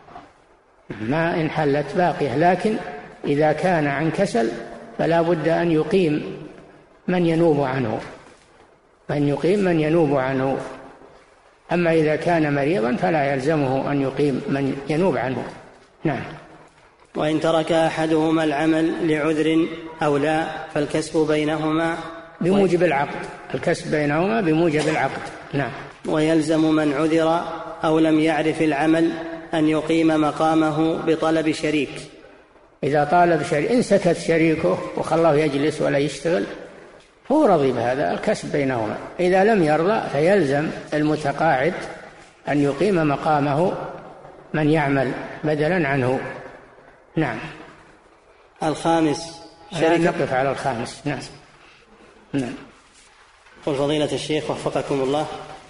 ما انحلت باقية. لكن إذا كان عن كسل فلا بد أن يقيم من ينوب عنه، من يقيم من ينوب عنه. أما إذا كان مريضا فلا يلزمه أن يقيم من ينوب عنه. نعم. وإن ترك أحدهما العمل لعذر أو لا فالكسب بينهما بموجب العقد، الكسب بينهما بموجب العقد. نعم. ويلزم من عذر أو لم يعرف العمل أن يقيم مقامه بطلب شريك. إذا طالب شريك، إن سكت شريكه وخلاه يجلس ولا يشتغل هو رضي بهذا، الكسب بينهما. إذا لم يرضى فيلزم المتقاعد أن يقيم مقامه من يعمل بدلا عنه. نعم. الخامس شركة. نقف على الخامس. نعم. نعم. قل فضيلة الشيخ وفقكم الله،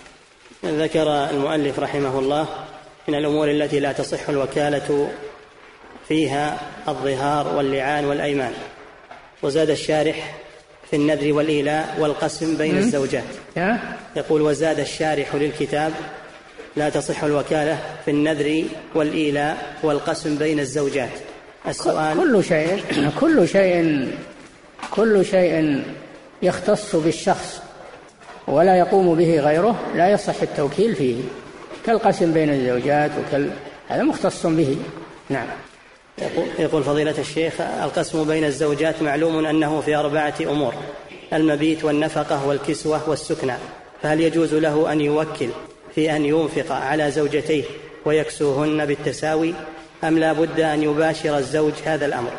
ذكر المؤلف رحمه الله من الأمور التي لا تصح الوكالة فيها الظهار واللعان والأيمان، وزاد الشارح في النذر والإيلاء والقسم بين الزوجات. يقول وزاد الشارح للكتاب لا تصح الوكالة في النذر والإيلاء والقسم بين الزوجات. السؤال: كل شيء كل شيء كل شيء يختص بالشخص ولا يقوم به غيره لا يصح التوكيل فيه، كالقسم بين الزوجات وكال هذا مختص به. نعم. يقول فضيلة الشيخ: القسم بين الزوجات معلوم أنه في أربعة أمور: المبيت والنفقة والكسوة والسكنى، فهل يجوز له أن يوكل في أن ينفق على زوجتيه ويكسوهن بالتساوي، أم لا بد أن يباشر الزوج هذا الأمر؟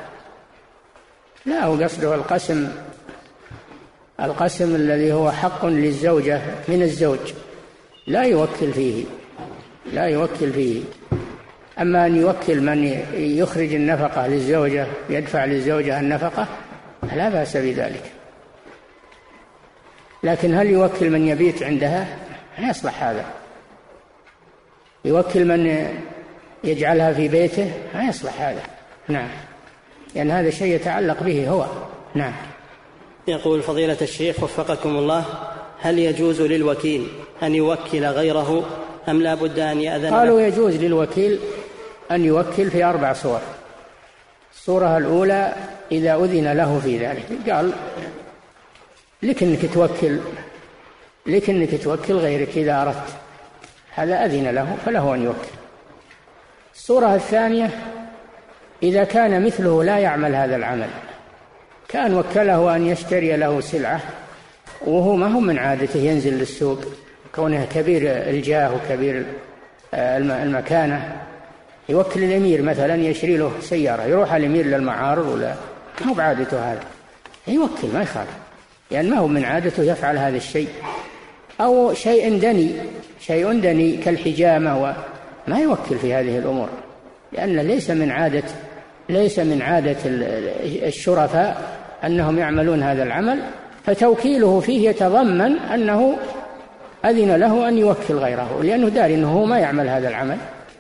لا، هو قصده القسم القسم الذي هو حق للزوجة من الزوج لا يوكل فيه لا يوكل فيه أما أن يوكل من يخرج النفقة للزوجة، يدفع للزوجة النفقة، لا بأس بذلك. لكن هل يوكل من يبيت عندها؟ لا يصلح هذا. يوكل من يجعلها في بيته؟ لا يصلح هذا. نعم. لأن يعني هذا شيء يتعلق به هو. نعم. يقول فضيلة الشيخ وفقكم الله: هل يجوز للوكيل أن يوكل غيره أم لا بد أن يأذن؟ قالوا يجوز للوكيل أن يوكل في أربع صور. الصورة الأولى إذا أذن له في ذلك، قال لك أنك توكل لك أنك توكل غيرك إذا أردت، هذا أذن له فله أن يوكل. الصورة الثانية إذا كان مثله لا يعمل هذا العمل، كان وكله أن يشتري له سلعة وهو ما هو من عادته ينزل للسوق، كونه كبير الجاه وكبير المكانة، يوكل الأمير مثلا يشري له سيارة، يروح الأمير للمعارض ولا ما هو بعادته هذا، يوكل ما يخالف، يعني ما هو من عادته يفعل هذا الشيء. أو شيء دني شيء دني كالحجامة وما يوكل في هذه الأمور، لأن ليس من عادة ليس من عادة الشرفاء أنهم يعملون هذا العمل، فتوكيله فيه يتضمن أنه أذن له أن يوكل غيره، لأنه داري أنه ما يعمل هذا العمل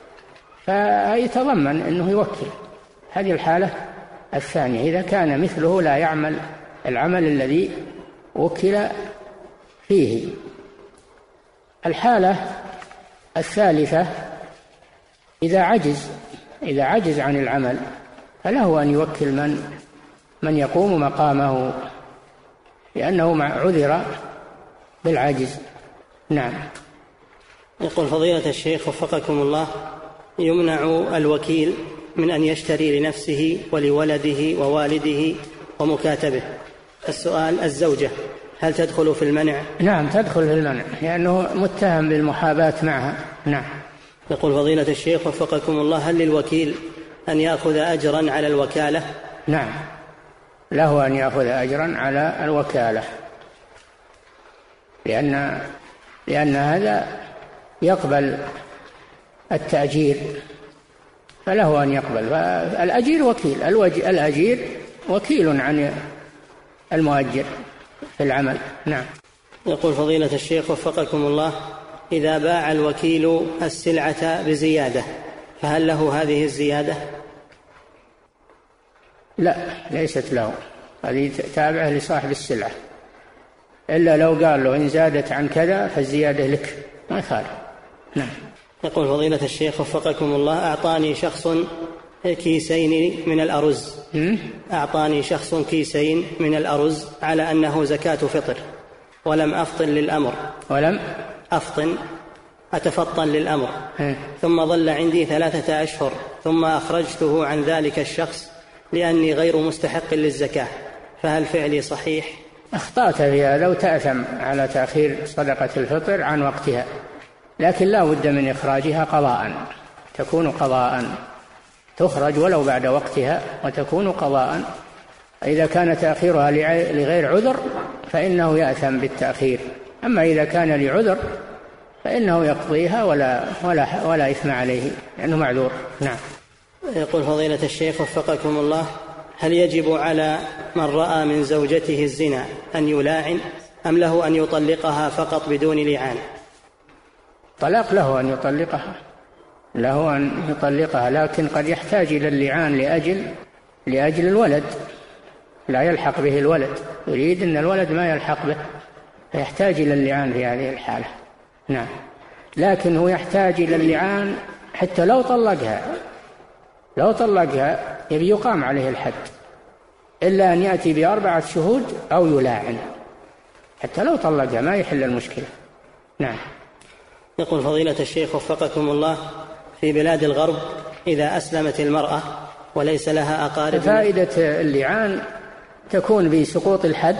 فيتضمن أنه يوكل. هذه الحالة الثانية إذا كان مثله لا يعمل العمل الذي وكل فيه. الحالة الثالثة إذا عجز إذا عجز عن العمل فله أن يوكل من من يقوم مقامه، لأنه عذر بالعجز. نعم. يقول فضيلة الشيخ وفقكم الله، يمنع الوكيل من أن يشتري لنفسه ولولده ووالده ومكاتبه. السؤال: الزوجة هل تدخل في المنع؟ نعم تدخل في المنع، لأنه متهم بالمحاباة معها. نعم. يقول فضيلة الشيخ وفقكم الله، هل للوكيل أن يأخذ أجرا على الوكالة؟ نعم له أن يأخذ أجرا على الوكالة، لأن لأن هذا يقبل التأجير، فله أن يقبل. الأجير وكيل الأجير وكيل عن المؤجر في العمل. نعم. يقول فضيلة الشيخ وفقكم الله، إذا باع الوكيل السلعة بزيادة فهل له هذه الزيادة؟ لا ليست له، هذه تابعة لصاحب السلعة، إلا لو قال له إن زادت عن كذا فالزيادة لك، ما يخالف. نعم. يقول فضيلة الشيخ وفقكم الله، أعطاني شخص كيسين من الأرز أعطاني شخص كيسين من الأرز على أنه زكاة فطر، ولم أفطن للأمر ولم أفطن أتفطن للأمر ثم ظل عندي ثلاثة أشهر ثم أخرجته عن ذلك الشخص لأني غير مستحق للزكاة، فهل فعلي صحيح؟ أخطأت في هذا وتأثم على تأخير صدقة الفطر عن وقتها، لكن لا بد من إخراجها قضاء، تكون قضاء، تخرج ولو بعد وقتها وتكون قضاء. إذا كان تأخيرها لغير عذر فإنه يأثم بالتأخير، أما إذا كان لعذر فإنه يقضيها ولا, ولا, ولا إثم عليه لأنه معذور. نعم. يقول فضيلة الشيخ وفقكم الله، هل يجب على من رأى من زوجته الزنا أن يلاعن أم له أن يطلقها فقط بدون لعان؟ طلاق له أن يطلقها له أن يطلقها لكن قد يحتاج إلى اللعان لأجل لأجل الولد، لا يلحق به الولد، يريد أن الولد ما يلحق به فيحتاج إلى اللعان في هذه الحالة. نعم. لكن هو يحتاج إلى اللعان حتى لو طلقها لو طلقها يبي يقام عليه الحد، إلا أن يأتي بأربعة شهود أو يلاعن، حتى لو طلقها ما يحل المشكلة. نعم. يقول فضيلة الشيخ وفقكم الله، في بلاد الغرب إذا أسلمت المرأة وليس لها أقارب، فائدة اللعان تكون بسقوط الحد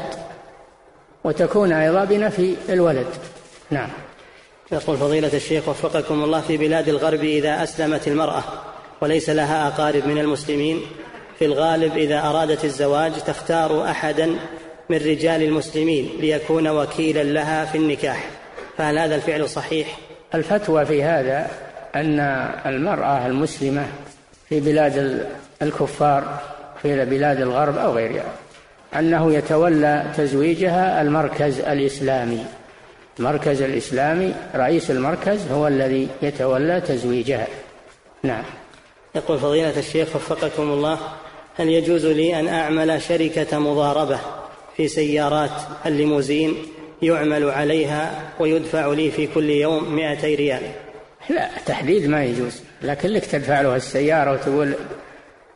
وتكون أيضا بنفي الولد. نعم. يقول فضيلة الشيخ وفقكم الله، في بلاد الغرب إذا أسلمت المرأة وليس لها أقارب من المسلمين، في الغالب إذا أرادت الزواج تختار أحدا من رجال المسلمين ليكون وكيلا لها في النكاح، فهل هذا الفعل صحيح؟ الفتوى في هذا أن المرأة المسلمة في بلاد الكفار في بلاد الغرب أو غيرها أنه يتولى تزويجها المركز الإسلامي، المركز الإسلامي رئيس المركز هو الذي يتولى تزويجها. نعم. يقول فضيلة الشيخ وفقكم الله، هل يجوز لي أن أعمل شركة مضاربة في سيارات الليموزين يعمل عليها ويدفع لي في كل يوم مئتي ريال؟ لا، تحديد ما يجوز، لكن لك تدفع له السيارة وتقول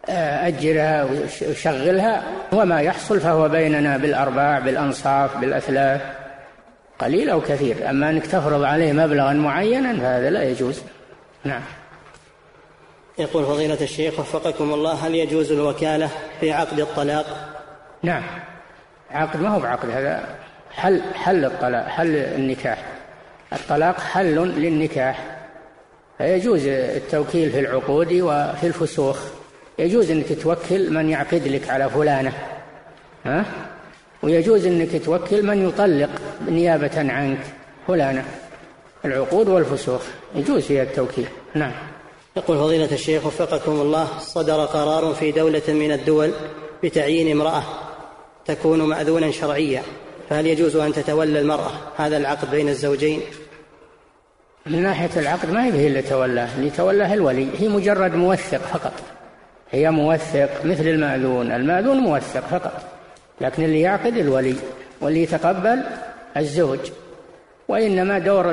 أجرها وشغلها، وما يحصل فهو بيننا بالأرباع بالأنصاف بالأثلاث قليل أو كثير. أما أنك تفرض عليه مبلغا معينا فهذا لا يجوز. نعم. يقول فضيلة الشيخ وفقكم الله: هل يجوز الوكالة في عقد الطلاق؟ نعم، عقد ما هو بعقد، هذا حل حل الطلاق، حل النكاح. الطلاق حل للنكاح، فيجوز التوكيل في العقود وفي الفسوخ. يجوز أنك توكل من يعقد لك على فلانة، ها؟ ويجوز أنك توكل من يطلق نيابة عنك فلانة. العقود والفسوخ يجوز فيها التوكيل. نعم. يقول فضيلة الشيخ وفقكم الله: صدر قرار في دولة من الدول بتعيين امرأة تكون مأذونا شرعيا، فهل يجوز أن تتولى المرأة هذا العقد بين الزوجين؟ من ناحية العقد ما هي به اللي تولاه، اللي تولاه الولي، هي مجرد موثق فقط، هي موثق مثل المأذون، المأذون موثق فقط، لكن اللي يعقد الولي واللي يتقبل الزوج. وإنما دور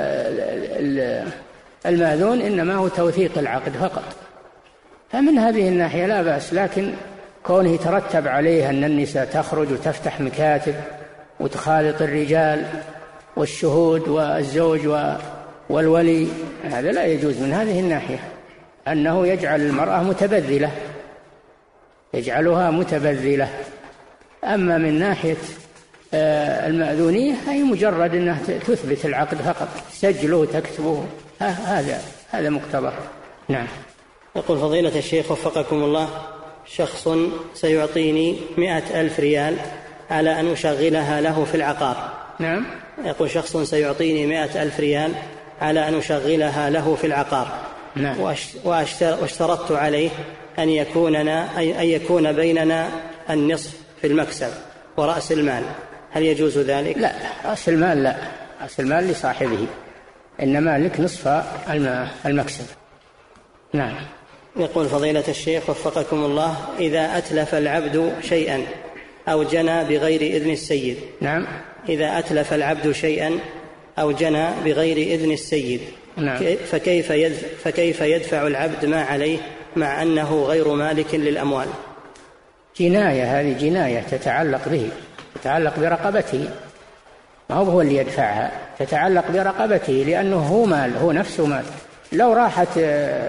المأذون إنما هو توثيق العقد فقط. فمن هذه الناحية لا بأس، لكن كونه يترتب عليه أن النساء تخرج وتفتح مكاتب وتخالط الرجال والشهود والزوج والولي، هذا لا يجوز. من هذه الناحية أنه يجعل المرأة متبذلة، يجعلها متبذلة. أما من ناحية المأذونية هي مجرد أنها تثبت العقد فقط، تسجله وتكتبه، هذا هذا مقتضى. نعم. يقول فضيلة الشيخ وفقكم الله: شخص سيعطيني مئة ألف ريال على أن أشغلها له في العقار. نعم. يقول شخص سيعطيني مئة ألف ريال على أن أشغلها له في العقار. نعم. واشترطت عليه أن يكوننا أن يكون بيننا النصف في المكسب ورأس المال، هل يجوز ذلك؟ لا، رأس المال لا، رأس المال لصاحبه، إنما لك نصف المكسب. نعم. يقول فضيلة الشيخ وفقكم الله: إذا أتلف العبد شيئا أو جنى بغير إذن السيد. نعم. إذا أتلف العبد شيئا أو جنى بغير إذن السيد. نعم. فكيف فكيف يدفع العبد ما عليه مع أنه غير مالك للأموال؟ جناية، هذه جناية تتعلق به، تتعلق برقبته، ما هو اللي يدفعها، تتعلق برقبته، لأنه هو مال، هو نفسه مال. لو راحت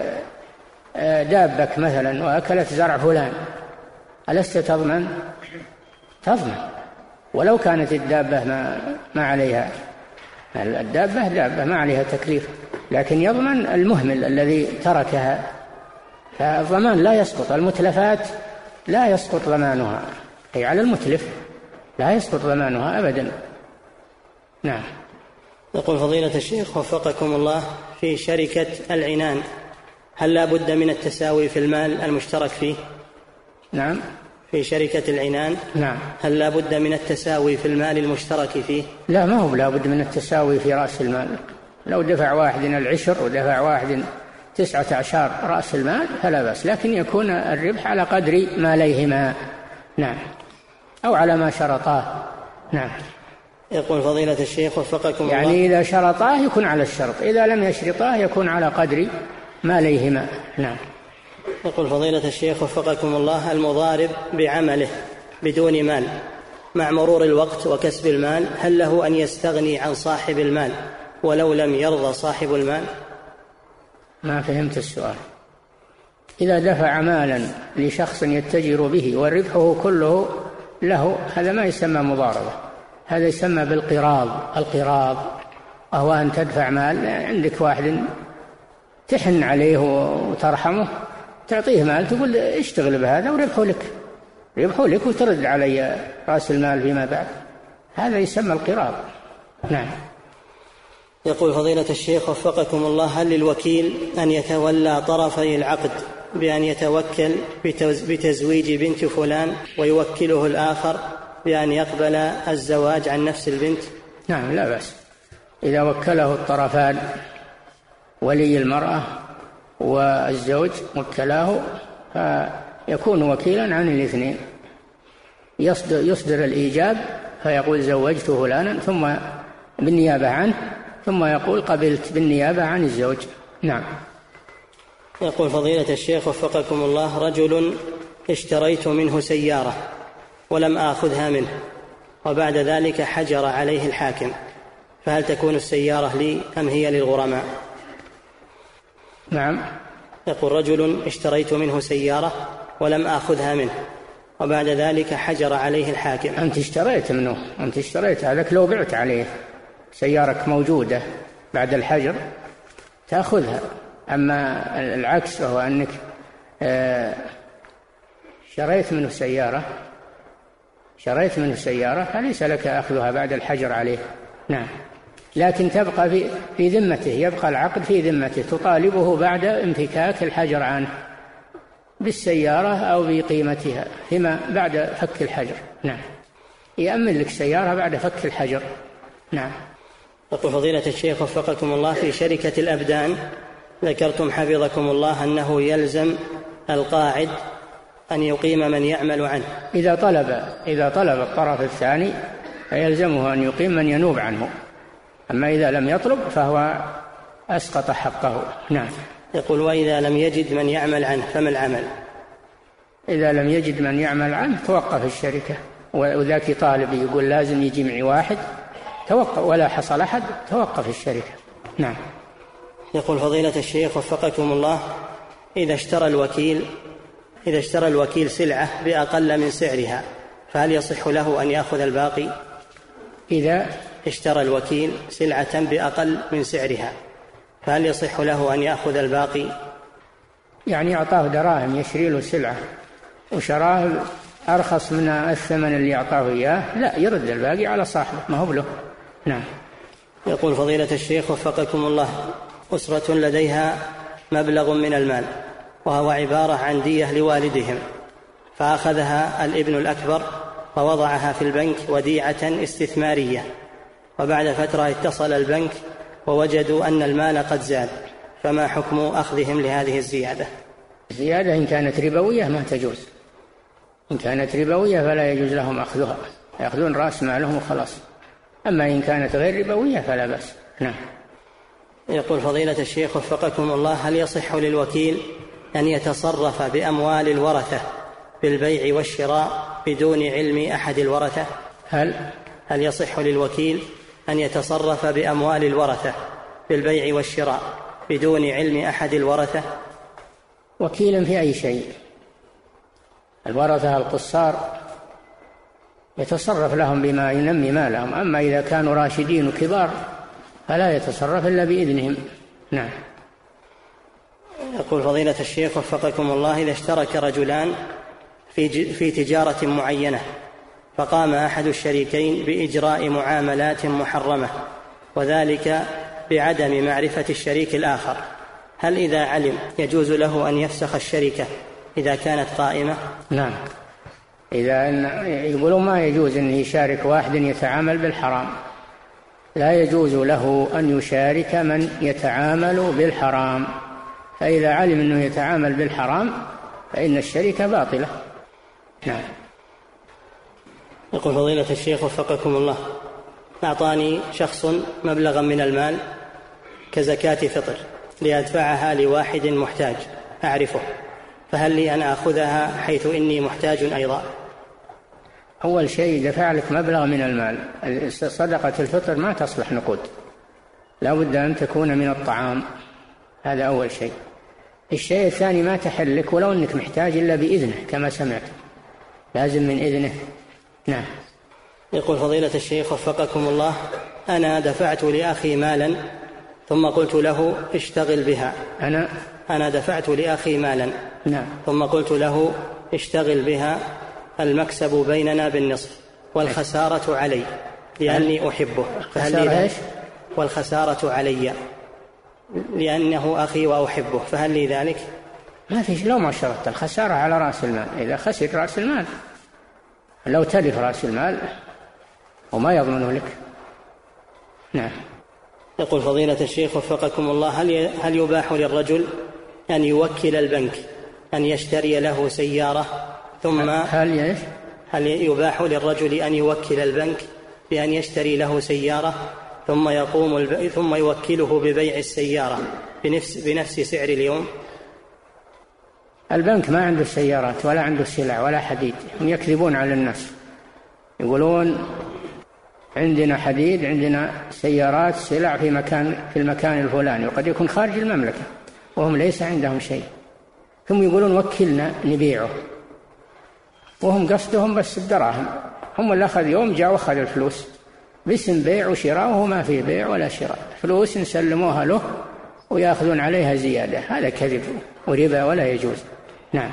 دابك مثلا وأكلت زرع فلان ألست تضمن؟ تضمن، ولو كانت الدابة ما, ما عليها، الدابة دابة ما عليها تكليف، لكن يضمن المهمل الذي تركها. فالضمان لا يسقط، المتلفات لا يسقط ضمانها، أي على المتلف لا يسقط ضمانها أبدا. نعم. يقول فضيلة الشيخ وفقكم الله: في شركة العنان هل لا بد من التساوي في المال المشترك فيه؟ نعم. في شركة العنان نعم. هل لا بد من التساوي في المال المشترك فيه؟ لا، ما هو لا بد من التساوي في رأس المال. لو دفع واحد العشر ودفع واحد تسعة عشر رأس المال فلا بأس، لكن يكون الربح على قدر ما عليهما. نعم. أو على ما شرطاه. نعم. يقول فضيلة الشيخ وفقكم الله: يعني إذا شرطاه يكون على الشرط، إذا لم يشرطاه يكون على قدر ما عليهما. نعم. يقول فضيلة الشيخ وفقكم الله: المضارب بعمله بدون مال مع مرور الوقت وكسب المال، هل له أن يستغني عن صاحب المال ولو لم يرضى صاحب المال؟ ما فهمت السؤال. إذا دفع مالا لشخص يتجر به وربحه كله له، هذا ما يسمى مضاربة، هذا يسمى بالقراض. القراض وهو أن تدفع مال، عندك واحد تحن عليه وترحمه، تعطيه مال تقول اشتغل بهذا وربحه لك، ربحه لك وترد علي رأس المال فيما بعد، هذا يسمى القراض. نعم. يقول فضيلة الشيخ وفقكم الله: هل للوكيل أن يتولى طرفي العقد بأن يتوكل بتزويج بنت فلان ويوكله الآخر بأن يقبل الزواج عن نفس البنت؟ نعم، لا بأس إذا وكله الطرفان، ولي المرأة والزوج وكلاه، فيكون وكيلا عن الاثنين، يصدر, يصدر الإيجاب فيقول زوجت فلانا ثم بالنيابة عنه، ثم يقول قبلت بالنيابة عن الزوج. نعم. يقول فضيلة الشيخ وفقكم الله: رجل اشتريت منه سيارة ولم آخذها منه، وبعد ذلك حجر عليه الحاكم، فهل تكون السيارة لي أم هي للغرماء؟ نعم. يقول: رجل اشتريت منه سيارة ولم آخذها منه، وبعد ذلك حجر عليه الحاكم. أنت اشتريت منه، أنت اشتريت هذاك، لو بعت عليه سيارك موجودة بعد الحجر تأخذها. أما العكس وهو أنك شريت منه سيارة شريت منه سيارة فليس لك أخذها بعد الحجر عليه. نعم. لكن تبقى في في ذمته، يبقى العقد في ذمته، تطالبه بعد انفكاك الحجر عنه بالسيارة أو بقيمتها فيما بعد فك الحجر. نعم. يأمن لك سيارة بعد فك الحجر. نعم. يقول فضيلة الشيخ وفقكم الله: في شركة الأبدان ذكرتم حفظكم الله أنه يلزم القاعد أن يقيم من يعمل عنه. إذا طلب إذا طلب الطرف الثاني فيلزمه أن يقيم من ينوب عنه، أما إذا لم يطلب فهو أسقط حقه. نعم. يقول: وإذا لم يجد من يعمل عنه فما العمل؟ إذا لم يجد من يعمل عنه توقف الشركة، وذاك طالب يقول لازم يجي معي واحد، توقف، ولا حصل أحد توقف الشركة. نعم. يقول فضيلة الشيخ وفقكم الله: إذا اشترى الوكيل إذا اشترى الوكيل سلعة بأقل من سعرها فهل يصح له أن يأخذ الباقي؟ إذا اشترى الوكيل سلعة بأقل من سعرها فهل يصح له أن يأخذ الباقي؟ يعني أعطاه دراهم يشري له سلعة وشراه أرخص من الثمن اللي أعطاه إياه، لا، يرد الباقي على صاحبه، ما هو له. نعم. يقول فضيلة الشيخ وفقكم الله: أسرة لديها مبلغ من المال وهو عبارة عن دية لوالدهم، فأخذها الابن الأكبر ووضعها في البنك وديعة استثمارية، وبعد فترة اتصل البنك ووجدوا أن المال قد زاد، فما حكم أخذهم لهذه الزيادة؟ الزيادة إن كانت ربوية ما تجوز، إن كانت ربوية فلا يجوز لهم أخذها، يأخذون رأس مالهم وخلاص. أما إن كانت غير ربوية فلا بأس. نعم. يقول فضيلة الشيخ وفقكم الله: هل يصح للوكيل أن يتصرف بأموال الورثة بالبيع والشراء بدون علم أحد الورثة؟ هل هل يصح للوكيل أن يتصرف بأموال الورثة بالبيع والشراء بدون علم أحد الورثة؟ وكيل في أي شيء، الورثة القصار يتصرف لهم بما ينمي مالهم، أما إذا كانوا راشدين وكبار فلا يتصرف إلا بإذنهم. نعم. يقول فضيلة الشيخ وفقكم الله: إذا اشترك رجلان في في تجارة معينة فقام أحد الشريكين بإجراء معاملات محرمة وذلك بعدم معرفة الشريك الآخر، هل إذا علم يجوز له أن يفسخ الشركة إذا كانت قائمة؟ نعم. إذا يقولون ما يجوز أن يشارك واحد يتعامل بالحرام، لا يجوز له أن يشارك من يتعامل بالحرام، فإذا علم أنه يتعامل بالحرام فإن الشركة باطلة. نعم. يقول فضيلة الشيخ وفقكم الله: أعطاني شخص مبلغا من المال كزكاة فطر لأدفعها لواحد محتاج أعرفه، فهل لي أن أخذها حيث إني محتاج أيضا؟ أول شيء دفع لك مبلغ من المال، صدقة الفطر ما تصلح نقود، لا بد أن تكون من الطعام، هذا أول شيء. الشيء الثاني ما تحل لك ولو أنك محتاج إلا بإذنه كما سمعت، لازم من إذنه. نعم. يقول فضيلة الشيخ وفقكم الله: أنا دفعت لأخي مالا ثم قلت له اشتغل بها. أنا أنا دفعت لأخي مالا. نعم. ثم قلت له اشتغل بها، المكسب بيننا بالنصف والخسارة علي لأني أحبه، فهل لي ذلك؟ والخسارة علي لأنه أخي وأحبه، فهل لي ذلك؟ ما فيش، لو ما شرطت الخسارة على رأس المال، إذا خسر رأس المال، لو تلف رأس المال وما يضمنه لك. نعم. يقول فضيلة الشيخ وفقكم الله: هل هل يباح للرجل أن يوكل البنك أن يشتري له سيارة ثم هل هل يباح للرجل أن يوكل البنك بأن يشتري له سيارة ثم يقوم الب... ثم يوكله ببيع السيارة بنفس بنفس سعر اليوم؟ البنك ما عنده سيارات ولا عنده سلع ولا حديد، هم يكذبون على الناس، يقولون عندنا حديد، عندنا سيارات، سلع في مكان في المكان الفلاني، وقد يكون خارج المملكة وهم ليس عندهم شيء، ثم يقولون وكلنا نبيعه، وهم قصدهم بس الدراهم. هم اللي أخذ يوم جاء وأخذ الفلوس باسم بيع وشراء، وهو ما فيه بيع ولا شراء، فلوس نسلموها له ويأخذون عليها زيادة. هذا كذب وربا ولا يجوز. نعم.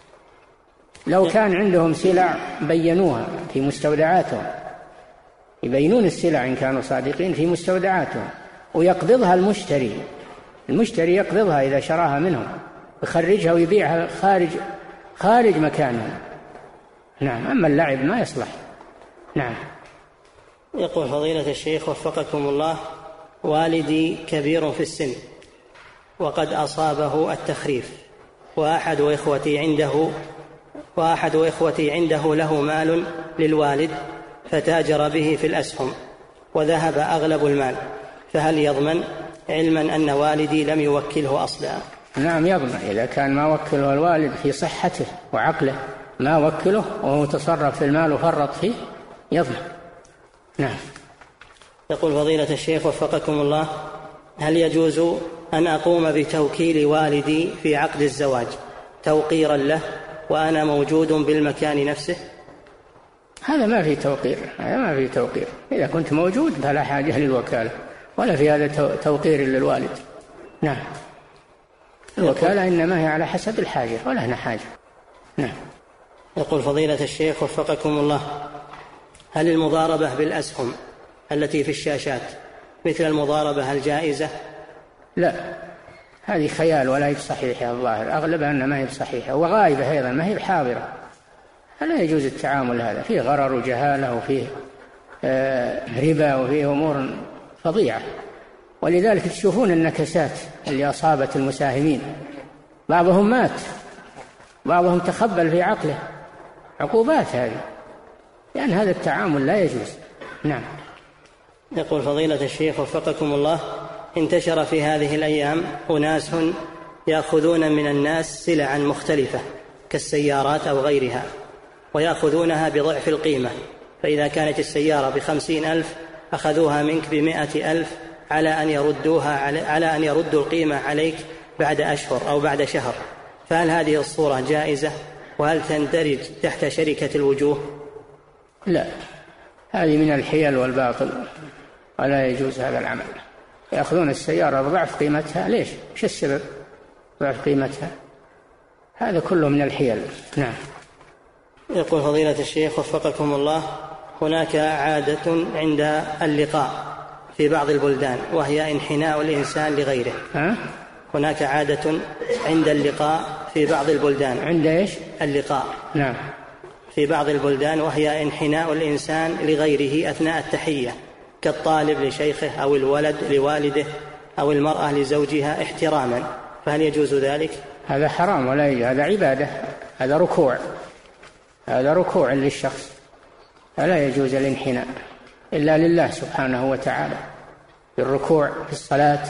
لو كان عندهم سلع بينوها في مستودعاتهم، يبينون السلع إن كانوا صادقين في مستودعاتهم، ويقبضها المشتري المشتري يقبضها إذا شراها منهم، يخرجها ويبيعها خارج خارج مكانهم. نعم. أما اللعب ما يصلح. نعم. يقول فضيلة الشيخ وفقكم الله: والدي كبير في السن وقد أصابه التخريف، وأحد إخوتي عنده وأحد إخوتي عنده له مال للوالد فتاجر به في الأسهم وذهب أغلب المال، فهل يضمن، علما أن والدي لم يوكله أصلا؟ نعم يضمن، إذا كان ما وكله الوالد في صحته وعقله، ما وكله وهو تصرف في المال وفرط فيه، يضمن. نعم. يقول فضيلة الشيخ وفقكم الله: هل يجوز أن أقوم بتوكيل والدي في عقد الزواج توقيرا له وأنا موجود بالمكان نفسه؟ هذا ما في توقير، هذا ما في توقير. إذا كنت موجود فلا حاجة للوكالة، ولا في هذا توقير للوالد. نعم. الوكالة إنما هي على حسب الحاجة ولا هنا حاجة. نعم. يقول فضيلة الشيخ وفقكم الله: هل المضاربة بالأسهم التي في الشاشات مثل المضاربة الجائزة؟ لا، هذه خيال ولا هي بصحيحة، الظاهر أغلبها أنها ما هي بصحيحة، وغائبة أيضا ما هي بحاضرة. لا يجوز التعامل هذا، فيه غرر وجهالة وفيه آه ربا وفيه أمور فظيعة. ولذلك تشوفون النكسات اللي أصابت المساهمين، بعضهم مات، بعضهم تخبل في عقله، عقوبات هذه، لأن هذا التعامل لا يجوز. نعم. يقول فضيلة الشيخ وفقكم الله: انتشر في هذه الأيام أناس يأخذون من الناس سلعا مختلفة كالسيارات أو غيرها، ويأخذونها بضعف القيمة، فإذا كانت السيارة بخمسين ألف أخذوها منك بمائة ألف على أن يردوها على أن يردوا القيمة عليك بعد أشهر أو بعد شهر، فهل هذه الصورة جائزة؟ وهل تندرج تحت شركة الوجوه؟ لا، هذه من الحيل والباطل ولا يجوز هذا العمل. يأخذون السيارة بضعف قيمتها، ليش؟ ايش السبب ضعف قيمتها؟ هذا كله من الحيل. نعم. يقول فضيلة الشيخ وفقكم الله: هناك عادة عند اللقاء في بعض البلدان وهي انحناء الإنسان لغيره. ها؟ هناك عادة عند اللقاء في بعض البلدان. عند ايش؟ اللقاء. نعم. في بعض البلدان وهي انحناء الإنسان لغيره أثناء التحية، كالطالب لشيخه أو الولد لوالده أو المرأة لزوجها احتراما، فهل يجوز ذلك؟ هذا حرام ولا يجوز، هذا عبادة، هذا ركوع، هذا ركوع للشخص، فلا يجوز الانحناء إلا لله سبحانه وتعالى في الركوع في الصلاة.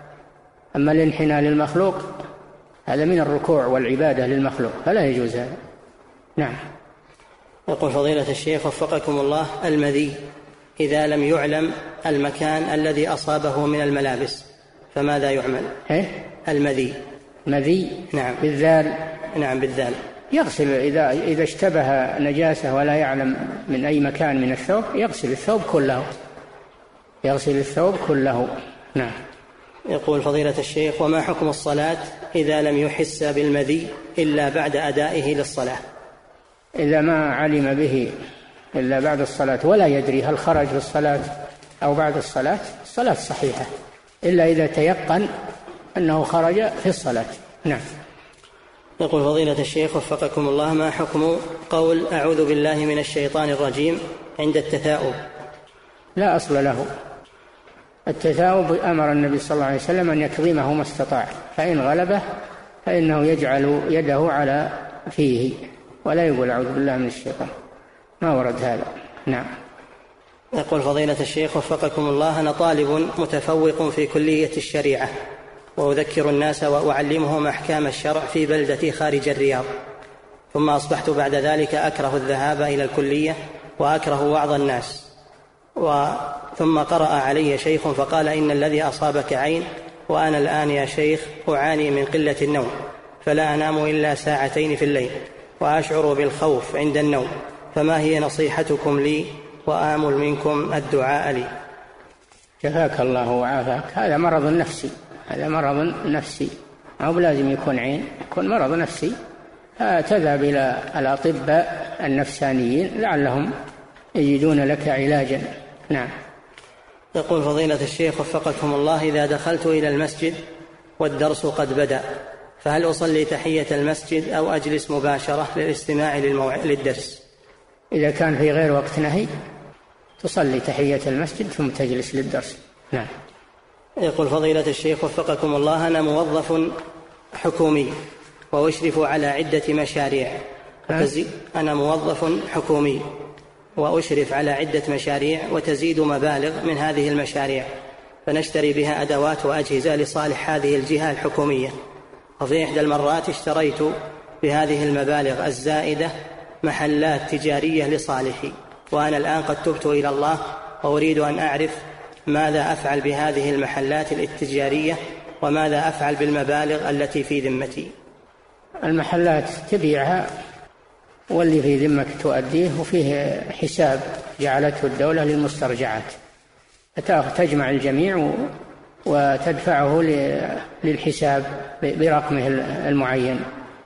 أما الانحناء للمخلوق هذا من الركوع والعبادة للمخلوق، فلا يجوز هذا. نعم. يقول فضيلة الشيخ وفقكم الله: المذي إذا لم يعلم المكان الذي أصابه من الملابس فماذا يعمل؟ إيه؟ المذي. مذي. نعم. بالذال. نعم بالذال. يغسل إذا إذا اشتبه نجاسة ولا يعلم من أي مكان من الثوب، يغسل الثوب كله، يغسل الثوب كله. نعم. يقول فضيلة الشيخ: وما حكم الصلاة إذا لم يحس بالمذي إلا بعد أدائه للصلاة؟ إذا ما علم به إلا بعد الصلاة ولا يدري هل خرج في الصلاة أو بعد الصلاة، الصلاة صحيحة، إلا إذا تيقن أنه خرج في الصلاة. نعم. يقول فضيلة الشيخ وفقكم الله: ما حكم قول أعوذ بالله من الشيطان الرجيم عند التثاؤب؟ لا أصل له. التثاؤب أمر النبي صلى الله عليه وسلم أن يكظمه ما استطاع، فإن غلبه فإنه يجعل يده على فيه ولا يقول أعوذ بالله من الشيطان، ما ورد هذا. نعم. يقول فضيلة الشيخ وفقكم الله: أنا طالب متفوق في كلية الشريعة، وأذكر الناس وأعلمهم أحكام الشرع في بلدتي خارج الرياض، ثم أصبحت بعد ذلك أكره الذهاب إلى الكلية وأكره وعظ الناس. ثم قرأ علي شيخ فقال: إن الذي أصابك عين، وأنا الآن يا شيخ أعاني من قلة النوم، فلا أنام إلا ساعتين في الليل، وأشعر بالخوف عند النوم، فما هي نصيحتكم لي؟ وآمل منكم الدعاء لي. شفاك الله وعافاك. هذا مرض نفسي، هذا مرض نفسي، أو لازم يكون عين، يكون مرض نفسي. تذهب إلى الأطباء النفسانيين لعلهم يجدون لك علاجا. نعم. يقول فضيلة الشيخ وفقكم الله: إذا دخلت إلى المسجد والدرس قد بدأ، فهل أصلي تحية المسجد أو أجلس مباشرة للاستماع للموع... للدرس؟ إذا كان في غير وقت نهي تصلي تحية المسجد ثم تجلس للدرس. نعم. يقول فضيلة الشيخ وفقكم الله: أنا موظف حكومي وأشرف على عدة مشاريع. أنا موظف حكومي وأشرف على عدة مشاريع وتزيد مبالغ من هذه المشاريع، فنشتري بها أدوات وأجهزة لصالح هذه الجهة الحكومية. وفي إحدى المرات اشتريت بهذه المبالغ الزائدة محلات تجارية لصالحي، وأنا الآن قد تبت إلى الله وأريد أن أعرف ماذا أفعل بهذه المحلات التجارية وماذا أفعل بالمبالغ التي في ذمتي. المحلات تبيعها واللي في ذمك تؤديه، وفيه حساب جعلته الدولة للمسترجعات، تجمع الجميع وتدفعه للحساب برقمه المعين،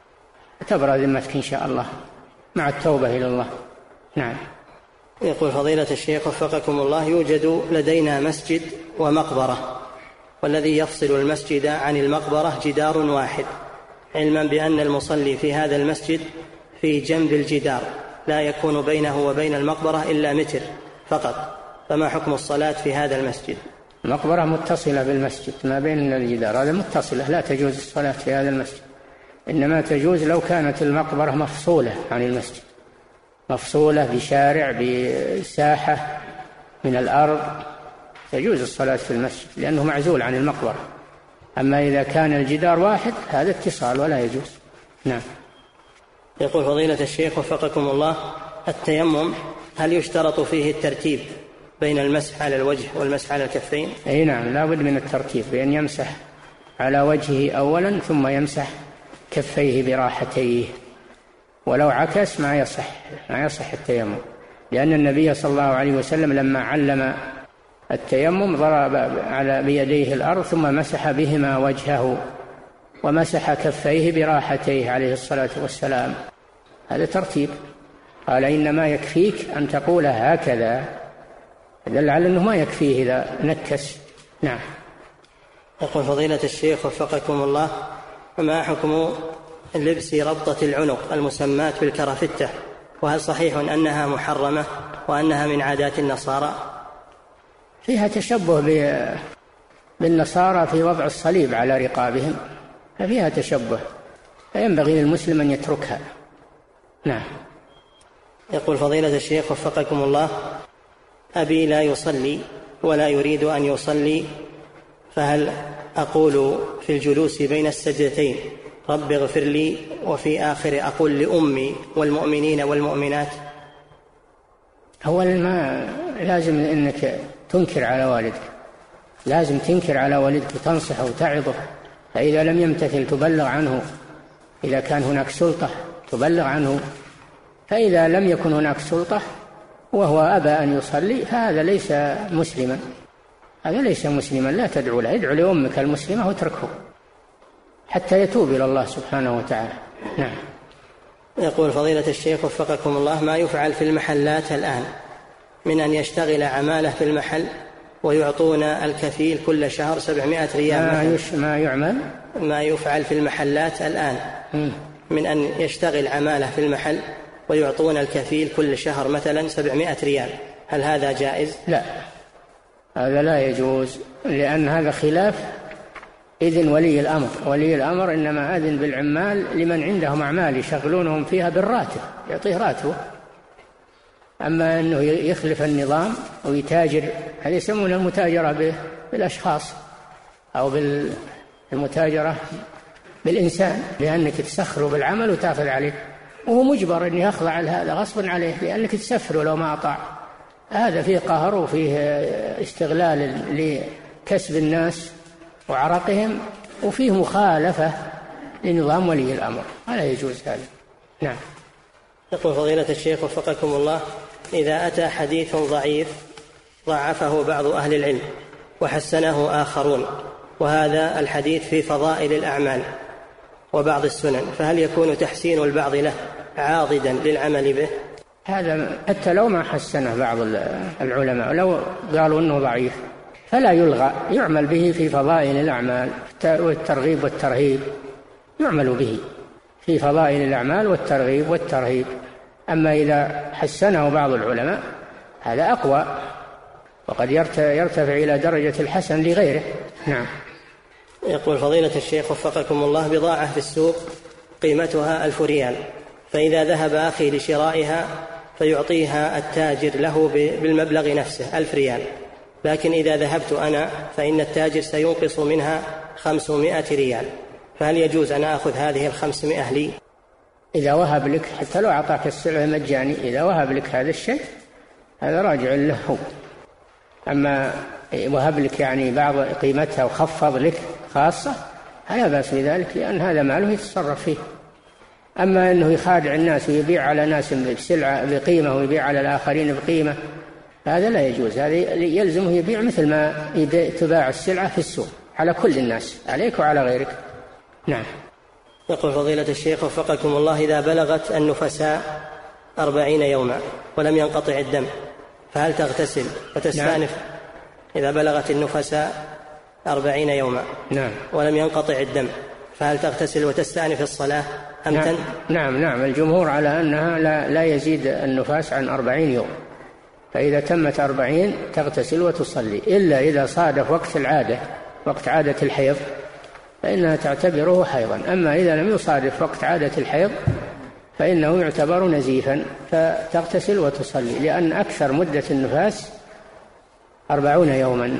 تبرأ ذمتك إن شاء الله مع التوبة إلى الله. نعم. يقول فضيلة الشيخ وفقكم الله: يوجد لدينا مسجد ومقبرة، والذي يفصل المسجد عن المقبرة جدار واحد، علما بأن المصلي في هذا المسجد في جنب الجدار، لا يكون بينه وبين المقبرة إلا متر فقط، فما حكم الصلاة في هذا المسجد؟ المقبرة متصلة بالمسجد، ما بين الجدار هذا متصلة، لا تجوز الصلاة في هذا المسجد، إنما تجوز لو كانت المقبرة مفصولة عن المسجد، مفصولة بشارع بساحة من الأرض، تجوز الصلاة في المسجد لأنه معزول عن المقبرة. أما إذا كان الجدار واحد هذا اتصال ولا يجوز. نعم. يقول فضيلة الشيخ وفقكم الله: التيمم هل يشترط فيه الترتيب بين المسح على الوجه والمسح على الكفين؟ أي نعم، لا بد من الترتيب، بأن يمسح على وجهه أولا ثم يمسح كفيه براحتيه، ولو عكس ما يصح ما يصح التيمم، لأن النبي صلى الله عليه وسلم لما علم التيمم ضرب على بيديه الأرض ثم مسح بهما وجهه ومسح كفيه براحتيه عليه الصلاة والسلام. هذا ترتيب. قال: إنما يكفيك أن تقول هكذا، دل على أنه ما يكفيه إذا نكس. نعم. يقول فضيلة الشيخ وفقكم الله: ما حكم لبس ربطة العنق المسماة بالكرافتة، وهل صحيح أنها محرمة وأنها من عادات النصارى؟ فيها تشبه بالنصارى في وضع الصليب على رقابهم، ففيها تشبه، فينبغي للمسلم أن يتركها. نعم. يقول فضيلة الشيخ وفقكم الله: أبي لا يصلي ولا يريد أن يصلي، فهل أقول في الجلوس بين السجدتين رب اغفر لي، وفي آخر أقول لأمي والمؤمنين والمؤمنات؟ أولا ما لازم أنك تنكر على والدك، لازم تنكر على والدك وتنصحه وتعظه، فإذا لم يمتثل تبلغ عنه، إذا كان هناك سلطة تبلغ عنه، فإذا لم يكن هناك سلطة وهو أبى أن يصلي فهذا ليس مسلما، هذا ليس مسلما، لا تدعو له، ادعو لأمك المسلمة وتركه حتى يتوب إلى الله سبحانه وتعالى. نعم. يقول فضيلة الشيخ وفقكم الله: ما يفعل في المحلات الآن من أن يشتغل عمالة في المحل ويعطون الكفيل كل شهر سبعمائة ريال؟ ما, يش ما يعمل ما يفعل في المحلات الآن من أن يشتغل عمالة في المحل ويعطون الكفيل كل شهر مثلا سبعمائة ريال، هل هذا جائز؟ لا، هذا لا يجوز، لأن هذا خلاف إذن ولي الأمر. ولي الأمر إنما أذن بالعمال لمن عندهم أعمال يشغلونهم فيها بالراتب، يعطيه راتبه. أما أنه يخلف النظام ويتاجر، هذا يسمونه المتاجرة بالأشخاص أو المتاجرة بالإنسان، لأنك تسخره بالعمل وتأخذ عليه، وهو مجبر أن يخضع لهذا غصبا عليه، لأنك تسفره لو ما أطاع. هذا فيه قهر وفيه استغلال لكسب الناس وعرقهم، وفيه مخالفة لنظام ولي الأمر، ولا يجوز هذا. نعم. يقول فضيلة الشيخ وفقكم الله: إذا أتى حديث ضعيف ضعفه بعض أهل العلم وحسنه آخرون، وهذا الحديث في فضائل الأعمال وبعض السنن، فهل يكون تحسين البعض له عاضدا للعمل به؟ هذا حتى لو ما حسنه بعض العلماء، لو قالوا أنه ضعيف فلا يلغى، يعمل به في فضائل الأعمال والترغيب والترهيب، يعمل به في فضائل الأعمال والترغيب والترهيب. أما إذا حسنه بعض العلماء هذا أقوى، وقد يرتفع إلى درجة الحسن لغيره. نعم. يقول فضيلة الشيخ وفقكم الله: بضاعة في السوق قيمتها ألف ريال، فإذا ذهب أخي لشرائها فيعطيها التاجر له بالمبلغ نفسه ألف ريال، لكن إذا ذهبت أنا فإن التاجر سينقص منها خمسمائة ريال، فهل يجوز أن أخذ هذه الخمسمائة لي؟ إذا وهب لك، حتى لو أعطاك السلعة مجاني، إذا وهب لك هذا الشيء هذا راجع له. أما وهب لك يعني بعض قيمتها وخفض لك خاصة، لا بأس بذلك، لأن هذا ماله يتصرف فيه. أما أنه يخادع الناس ويبيع على ناس بسلعة بقيمة ويبيع على الآخرين بقيمة، هذا لا يجوز. هذا يلزمه يبيع مثل ما تباع السلعة في السوق على كل الناس، عليك وعلى غيرك. نعم. يقول فضيلة الشيخ وفقكم الله: إذا بلغت النفساء أربعين يوما ولم ينقطع الدم فهل تغتسل وتستأنف؟ نعم. إذا بلغت النفساء أربعين يوما نعم ولم ينقطع الدم فهل تغتسل وتستأنف الصلاة أم نعم. تن؟ نعم نعم الجمهور على أنها لا, لا يزيد النفاس عن أربعين يوم، فإذا تمت أربعين تغتسل وتصلي، إلا إذا صادف وقت العادة، وقت عادة الحيض، فإنها تعتبره حيضا. أما إذا لم يصادف وقت عادة الحيض فإنه يعتبر نزيفا، فتغتسل وتصلي، لأن أكثر مدة النفاس أربعون يوما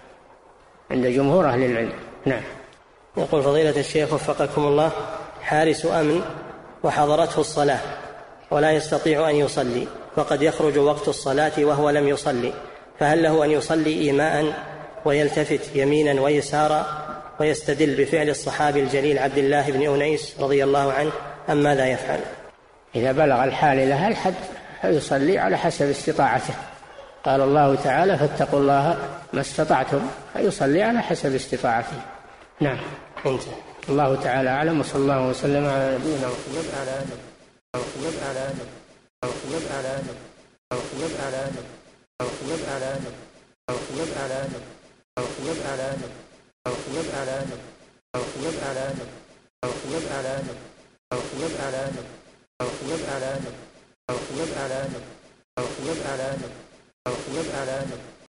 عند جمهور أهل العلم. نعم. يقول فضيلة الشيخ وفقكم الله: حارس أمن وحضرته الصلاة ولا يستطيع أن يصلي، وقد يخرج وقت الصلاة وهو لم يصلي، فهل له أن يصلي إيماء ويلتفت يمينا ويسارا ويستدل بفعل الصحابي الجليل عبد الله بن أنيس رضي الله عنه، أم ماذا يفعل؟ إذا بلغ الحال إلى الحد فيصلي على حسب استطاعته، قال الله تعالى: فاتقوا الله ما استطعتم، فيصلي على حسب استطاعته. نعم. انت. الله تعالى أعلم، وصلى الله وسلم على نبينا محمد على آله محمد على آله محمد على آله محمد على آله محمد على آله محمد على آله محمد على آله محمد على آله محمد على آله محمد على آله محمد على آله محمد على آله محمد على آله محمد على آله محمد على آله محمد على آله